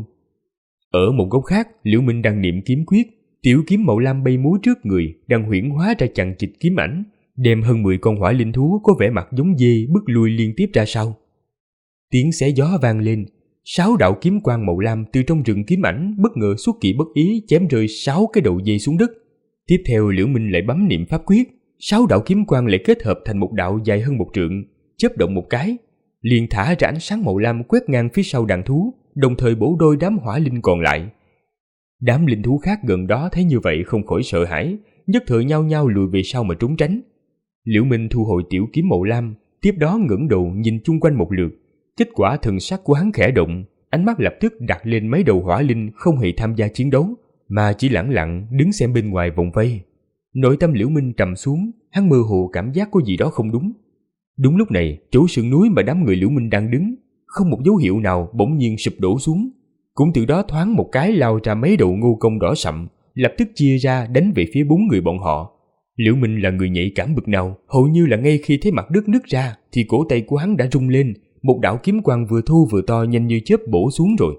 Ở một góc khác, Liễu Minh đang niệm kiếm quyết, tiểu kiếm màu lam bay múa trước người, đang huyễn hóa ra chằng chịt kiếm ảnh, đem hơn 10 con hỏa linh thú có vẻ mặt giống dê bước lui liên tiếp ra sau. Tiếng xé gió vang lên, 6 đạo kiếm quang màu lam từ trong rừng kiếm ảnh bất ngờ xuất kỳ bất ý chém rơi 6 cái đầu dê xuống đất. Tiếp theo Liễu Minh lại bấm niệm pháp quyết, 6 đạo kiếm quang lại kết hợp thành một đạo dài hơn 1 trượng, chớp động một cái, liền thả ra ánh sáng màu lam quét ngang phía sau đàn thú, đồng thời bổ đôi đám hỏa linh còn lại. Đám linh thú khác gần đó thấy như vậy không khỏi sợ hãi, nhất thời nhao nhao lùi về sau mà trốn tránh. Liễu Minh thu hồi tiểu kiếm màu lam, tiếp đó ngẩng đầu nhìn chung quanh một lượt. Kết quả thần sắc của hắn khẽ động, ánh mắt lập tức đặt lên mấy đầu hỏa linh không hề tham gia chiến đấu, mà chỉ lẳng lặng đứng xem bên ngoài vòng vây. Nội tâm Liễu Minh trầm xuống, hắn mơ hồ cảm giác có gì đó không đúng. Đúng lúc này, chỗ sườn núi mà đám người Liễu Minh đang đứng, không một dấu hiệu nào bỗng nhiên sụp đổ xuống, cũng từ đó thoáng một cái lao ra mấy đầu ngô công đỏ sậm, lập tức chia ra đánh về phía 4 người bọn họ. Liễu Minh là người nhạy cảm bực nào, hầu như là ngay khi thấy mặt đất nứt ra thì cổ tay của hắn đã rung lên, một đạo kiếm quang vừa thô vừa to nhanh như chớp bổ xuống rồi.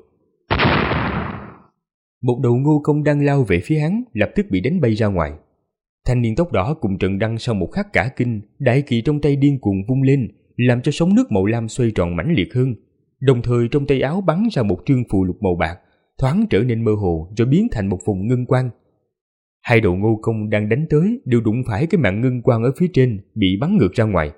Một đầu ngô công đang lao về phía hắn lập tức bị đánh bay ra ngoài. Thanh niên tóc đỏ cùng Trần Đăng sau một khắc cả kinh, đại kỳ trong tay điên cuồng vung lên, làm cho sóng nước màu lam xoay tròn mãnh liệt hơn. Đồng thời trong tay áo bắn ra một trương phù lục màu bạc, thoáng trở nên mơ hồ rồi biến thành một vùng ngân quang. Hai đầu ngô công đang đánh tới đều đụng phải cái màn ngân quang ở phía trên, bị bắn ngược ra ngoài.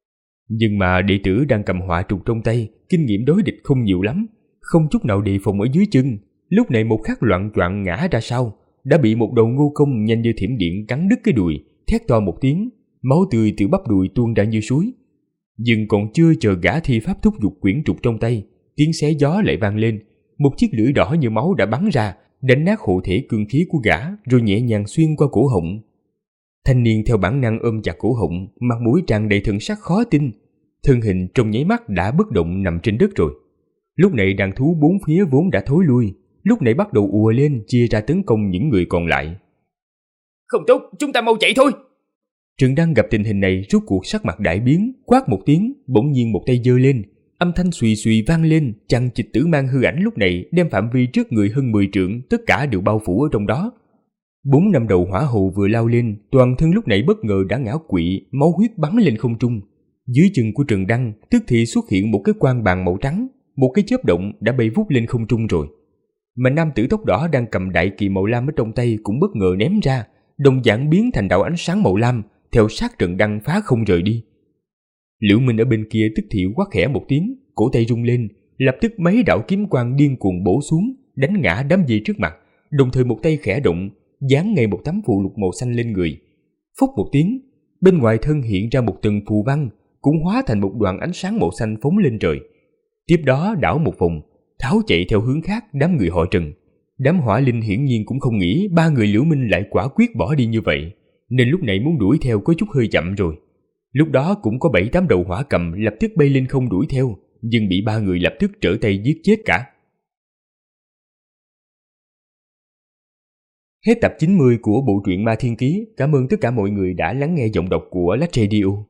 Nhưng mà đệ tử đang cầm họa trục trong tay, kinh nghiệm đối địch không nhiều lắm, không chút nào đề phòng ở dưới chân, lúc này một khắc loạng choạng ngã ra sau, đã bị một đầu ngô công nhanh như thiểm điện cắn đứt cái đùi, thét to một tiếng, máu tươi từ bắp đùi tuôn ra như suối. Nhưng còn chưa chờ gã thi pháp thúc giục quyển trục trong tay, tiếng xé gió lại vang lên, một chiếc lưỡi đỏ như máu đã bắn ra, đánh nát hộ thể cương khí của gã, rồi nhẹ nhàng xuyên qua cổ họng. Thanh niên theo bản năng ôm chặt cổ họng, mặt mũi tràn đầy thần sắc khó tin, thân hình trong nháy mắt đã bất động nằm trên đất rồi. Lúc này đàn thú bốn phía vốn đã thối lui, lúc này bắt đầu ùa lên chia ra tấn công những người còn lại. Không tốt, chúng ta mau chạy thôi. Trần Đăng gặp tình hình này rốt cuộc sắc mặt đại biến, quát một tiếng, bỗng nhiên một tay giơ lên, âm thanh xùy xùy vang lên, chằng chịt tử mang hư ảnh lúc này đem phạm vi trước người hơn 10 trượng tất cả đều bao phủ ở trong đó. 4-5 đầu hỏa hồ vừa lao lên, toàn thân lúc này bất ngờ đã ngã quỵ, máu huyết bắn lên không trung. Dưới chân của Trần Đăng tức thì xuất hiện một cái quang bàn màu trắng, một cái chớp động đã bay vút lên không trung rồi. Mà nam tử tóc đỏ đang cầm đại kỳ màu lam ở trong tay cũng bất ngờ ném ra, đồng dạng biến thành đạo ánh sáng màu lam, theo sát Trần Đăng phá không rời đi. Liễu Minh ở bên kia tức thì quát khẽ một tiếng, cổ tay rung lên, lập tức mấy đạo kiếm quang điên cuồng bổ xuống, đánh ngã đám dê trước mặt, đồng thời một tay khẽ động, dán ngay một tấm phù lục màu xanh lên người. Phốc một tiếng, bên ngoài thân hiện ra một tầng phù văn, cũng hóa thành một đoàn ánh sáng màu xanh phóng lên trời. Tiếp đó đảo một vòng, tháo chạy theo hướng khác đám người họ Trần. Đám hỏa linh hiển nhiên cũng không nghĩ 3 người Liễu Minh lại quả quyết bỏ đi như vậy, nên lúc này muốn đuổi theo có chút hơi chậm rồi. Lúc đó cũng có 7-8 đầu hỏa cầm lập tức bay lên không đuổi theo, nhưng bị 3 người lập tức trở tay giết chết cả. Hết tập 90 của bộ truyện Ma Thiên Ký. Cảm ơn tất cả mọi người đã lắng nghe giọng đọc của Lách Radio.